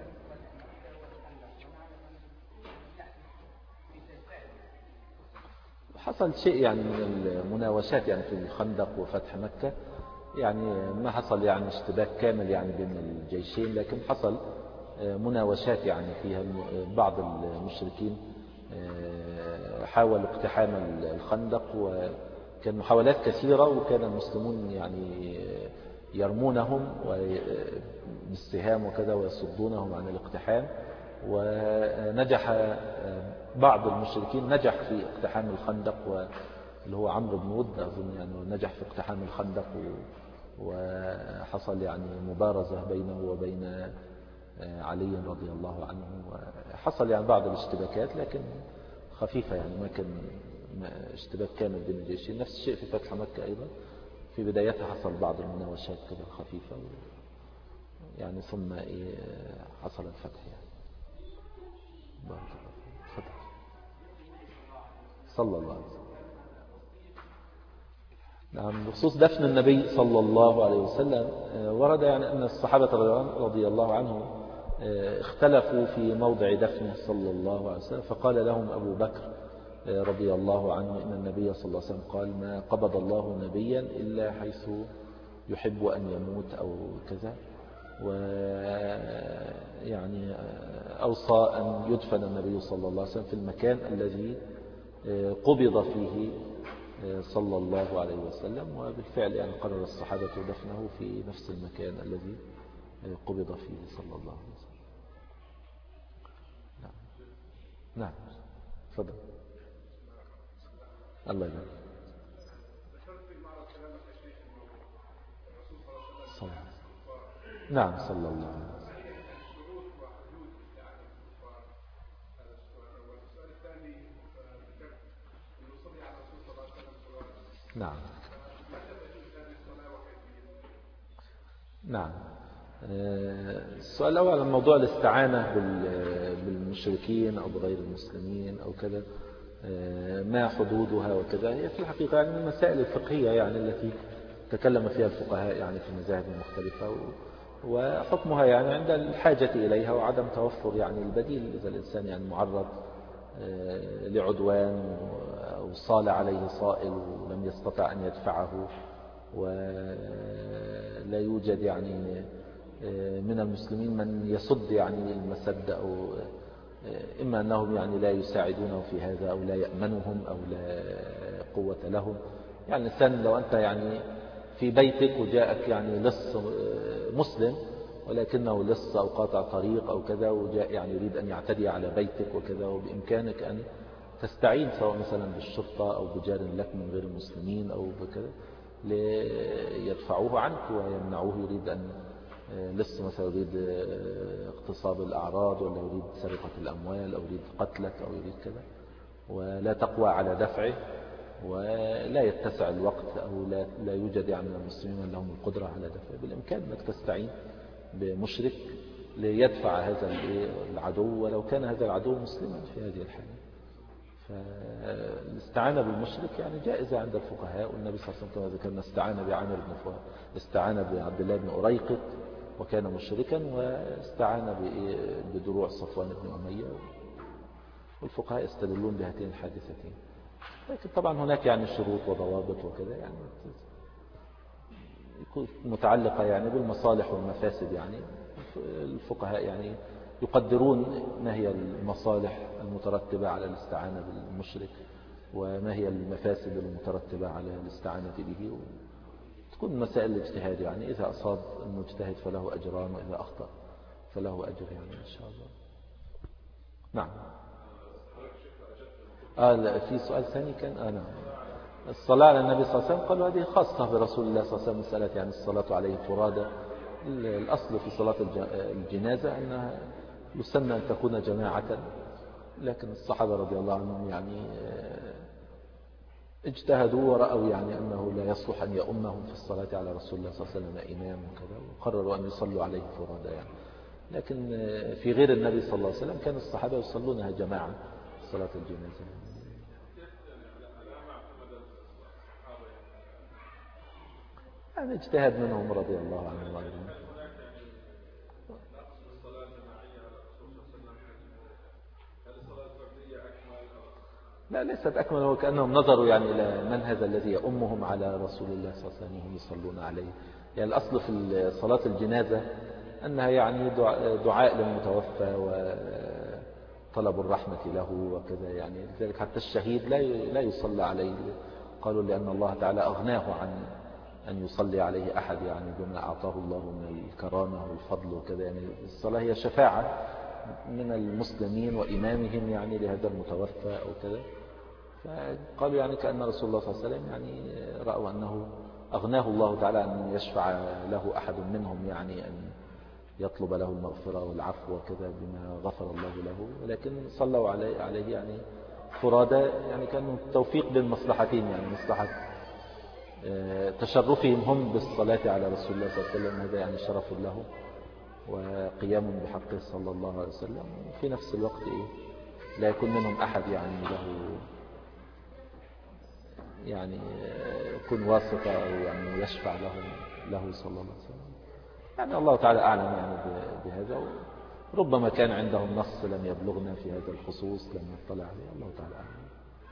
حصل شيء يعني من المناوشات يعني في الخندق وفتح مكة، يعني ما حصل يعني اشتباك كامل يعني بين الجيشين، لكن حصل مناوشات يعني فيها بعض المشركين حاولوا اقتحام الخندق، وكان محاولات كثيرة، وكان المسلمون يعني يرمونهم بالسهام وكذا ويصدونهم عن الاقتحام، ونجح بعض المشركين نجح في اقتحام الخندق، واللي هو عمرو بن ود أظن يعني نجح في اقتحام الخندق، وحصل يعني مبارزة بينه وبين علي رضي الله عنه، وحصل يعني بعض الاشتباكات لكن خفيفة، يعني ما كان اشتباك كامل بين الجيشين. نفس الشيء في فتح مكة أيضا، في بدايتها حصل بعض المناوشات كده خفيفة يعني، ثم حصل الفتح يعني. بارك الله فيك. صلى الله عليه وسلم. نعم، بخصوص دفن النبي صلى الله عليه وسلم ورد يعني أن الصحابة رضي الله عنهم اختلفوا في موضع دفنه صلى الله عليه وسلم، فقال لهم أبو بكر رضي الله عنه إن النبي صلى الله عليه وسلم قال ما قبض الله نبيا إلا حيث يحب أن يموت أو كذا، ويعني أوصى أن يدفن النبي صلى الله عليه وسلم في المكان الذي قبض فيه صلى الله عليه وسلم، وبالفعل يعني قرر الصحابة دفنه في نفس المكان الذي قبض فيه صلى الله عليه وسلم. نعم نعم تفضل. الله يبارك. نعم صلى الله عليه وسلم. نعم نعم. السؤال الأول عن موضوع الاستعانة بالمشركين أو بغير المسلمين أو كذا، ما حدودها وكذا، هي في الحقيقة يعني من المسائل الفقهية يعني التي تكلم فيها الفقهاء يعني في المذاهب المختلفة، وحكمها يعني عند الحاجة إليها وعدم توفر يعني البديل، إذا الإنسان يعني معرض لعدوان أو صال عليه صائل ولم يستطع أن يدفعه، ولا يوجد يعني من المسلمين من يصد يعني المسد، أو إما أنهم يعني لا يساعدونه في هذا أو لا يأمنهم أو لا قوة لهم. يعني الإنسان لو أنت يعني في بيتك وجاءك يعني لص مسلم ولكنه لص أو قاطع طريق أو كذا، وجاء يعني يريد أن يعتدي على بيتك وكذا، وبإمكانك أن تستعين سواء مثلا بالشرطة أو بجار لك من غير المسلمين أو بكذا ليدفعوه عنك ويمنعوه، يريد أن لص مثلا يريد اغتصاب الأعراض ولا يريد سرقة الأموال أو يريد قتلك أو يريد كذا، ولا تقوى على دفعه ولا يتسع الوقت أو لا يوجد يعني من المسلمين من لهم القدرة على دفعه، بالإمكان أنك تستعين بمشرك ليدفع هذا العدو ولو كان هذا العدو مسلما في هذه الحالة. فالاستعانة بالمشرك يعني جائزة عند الفقهاء، والنبي صلى الله عليه وسلم كما ذكرنا استعان بعامر بن فهد، استعان بعبد الله بن أريقط وكان مشركا، واستعان بدروع صفوان بن أمية، والفقهاء يستدلون بهاتين الحادثتين. لكن طبعا هناك يعني شروط وضوابط وكذا يعني يكون متعلقة يعني بالمصالح والمفاسد، يعني الفقهاء يعني يقدرون ما هي المصالح المترتبة على الاستعانة بالمشرك وما هي المفاسد المترتبة على الاستعانة به، تكون مسائل الاجتهاد. يعني إذا أصاب المجتهد فله أجران، وإذا أخطأ فله أجر يعني إن شاء الله. نعم. في سؤال ثاني كان نعم. الصلاة على النبي صلى الله عليه وسلم قالوا هذه خاصة برسول الله صلى الله عليه وسلم، مسألة يعني الصلاة عليه فرادى. الأصل في صلاة الجنازة أنها يسمى أن تكون جماعة، لكن الصحابة رضي الله عنهم يعني اجتهدوا ورأوا يعني أنه لا يصلح أن يؤمهم في الصلاة على رسول الله صلى الله عليه وسلم إمام وكذا، وقرروا أن يصلوا عليه فرادى يعني. لكن في غير النبي صلى الله عليه وسلم كان الصحابة يصلونها جماعة صلاة الجنازة. يعني اجتهاد منهم رضي الله عنهم وعنهم. لا ليست أكمل، هو كأنهم نظروا يعني إلى من هذا الذي يؤمهم على رسول الله صلى الله عليه وسلم يصلون عليه. يعني الأصل في صلاة الجنازة أنها يعني دعاء للمتوفى وطلب الرحمة له وكذا يعني. لذلك حتى الشهيد لا يصلى عليه، قالوا لأن الله تعالى أغناه عن أن يصلي عليه أحد يعني بما أعطاه الله من الكرامة والفضل وكذا. يعني الصلاة هي شفاعة من المسلمين وإمامهم يعني لهذا المتوفى أو كذا. فقالوا يعني كأن رسول الله صلى الله عليه وسلم يعني رأوا أنه أغناه الله تعالى أن يشفع له أحد منهم، يعني أن يطلب له المغفرة والعفو وكذا بما غفر الله له، ولكن صلوا عليه يعني فرادى، يعني كانوا توفيق بين مصلحتين، يعني مصلحة تشرفهم هم بالصلاة على رسول الله صلى الله عليه وسلم، هذا يعني شرف له وقيام بحقه صلى الله عليه وسلم، وفي نفس الوقت لا يكون منهم أحد يعني يعني يكون واسطة أو يعني يشفع له صلى الله عليه وسلم. يعني الله تعالى أعلم يعني بهذا، ربما كان عندهم نص لم يبلغنا في هذا الخصوص لم نطلع عليه، الله تعالى أعلم.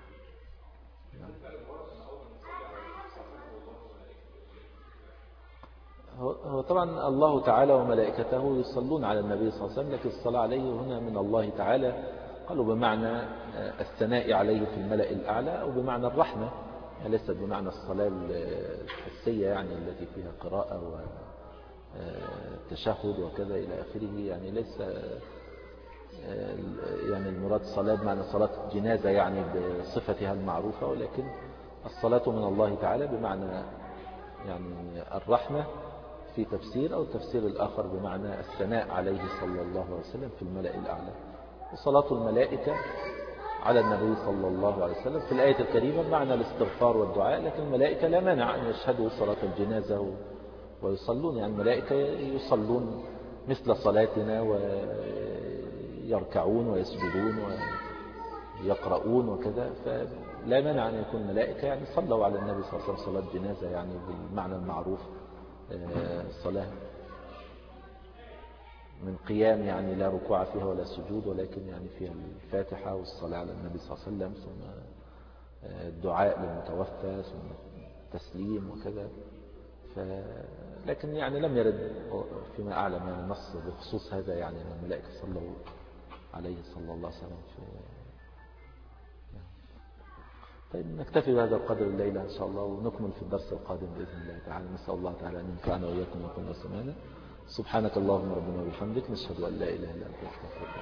هو طبعا الله تعالى وملائكته يصلون على النبي صلى الله عليه وسلم، لكن الصلاة عليه هنا من الله تعالى قالوا بمعنى الثناء عليه في الملأ الأعلى، أو بمعنى الرحمة، يعني ليست بمعنى الصلاة الحسية يعني التي فيها قراءة وتشهد وكذا إلى آخره. يعني ليس يعني المراد صلاة بمعنى صلاة جنازة يعني بصفتها المعروفة، ولكن الصلاة من الله تعالى بمعنى يعني الرحمة في تفسير، أو التفسير الآخر بمعنى الثناء عليه صلى الله عليه وسلم في الملأ الأعلى. وصلاة الملائكة على النبي صلى الله عليه وسلم في الآية الكريمة بمعنى الاستغفار والدعاء، لكن الملائكة لا مانع أن يشهدوا صلاة الجنازة ويصلون، يعني الملائكة يصلون مثل صلاتنا ويركعون ويسجدون ويقرؤون وكذا، فلا مانع أن يكون ملائكة يعني صلوا على النبي صلى الله عليه وسلم صلاة جنازة يعني بالمعنى المعروف، صلاة من قيام يعني لا ركوع فيها ولا سجود، ولكن يعني فيها الفاتحة والصلاة على النبي صلى الله عليه وسلم، ثم الدعاء للمتوفى، ثم التسليم وكذا. لكن يعني لم يرد فيما أعلم يعني نص بخصوص هذا، يعني أن الملائكة صلوا عليه صلى الله عليه وسلم طيب نكتفي بهذا القدر الليلة إن شاء الله، ونكمل في الدرس القادم بإذن الله تعالى. نسأل الله تعالى أن ينفعنا وإياكم وكنا سمعنا. سبحانك اللهم ربنا وبحمدك، نشهد أن لا إله إلا أنت نستغفرك.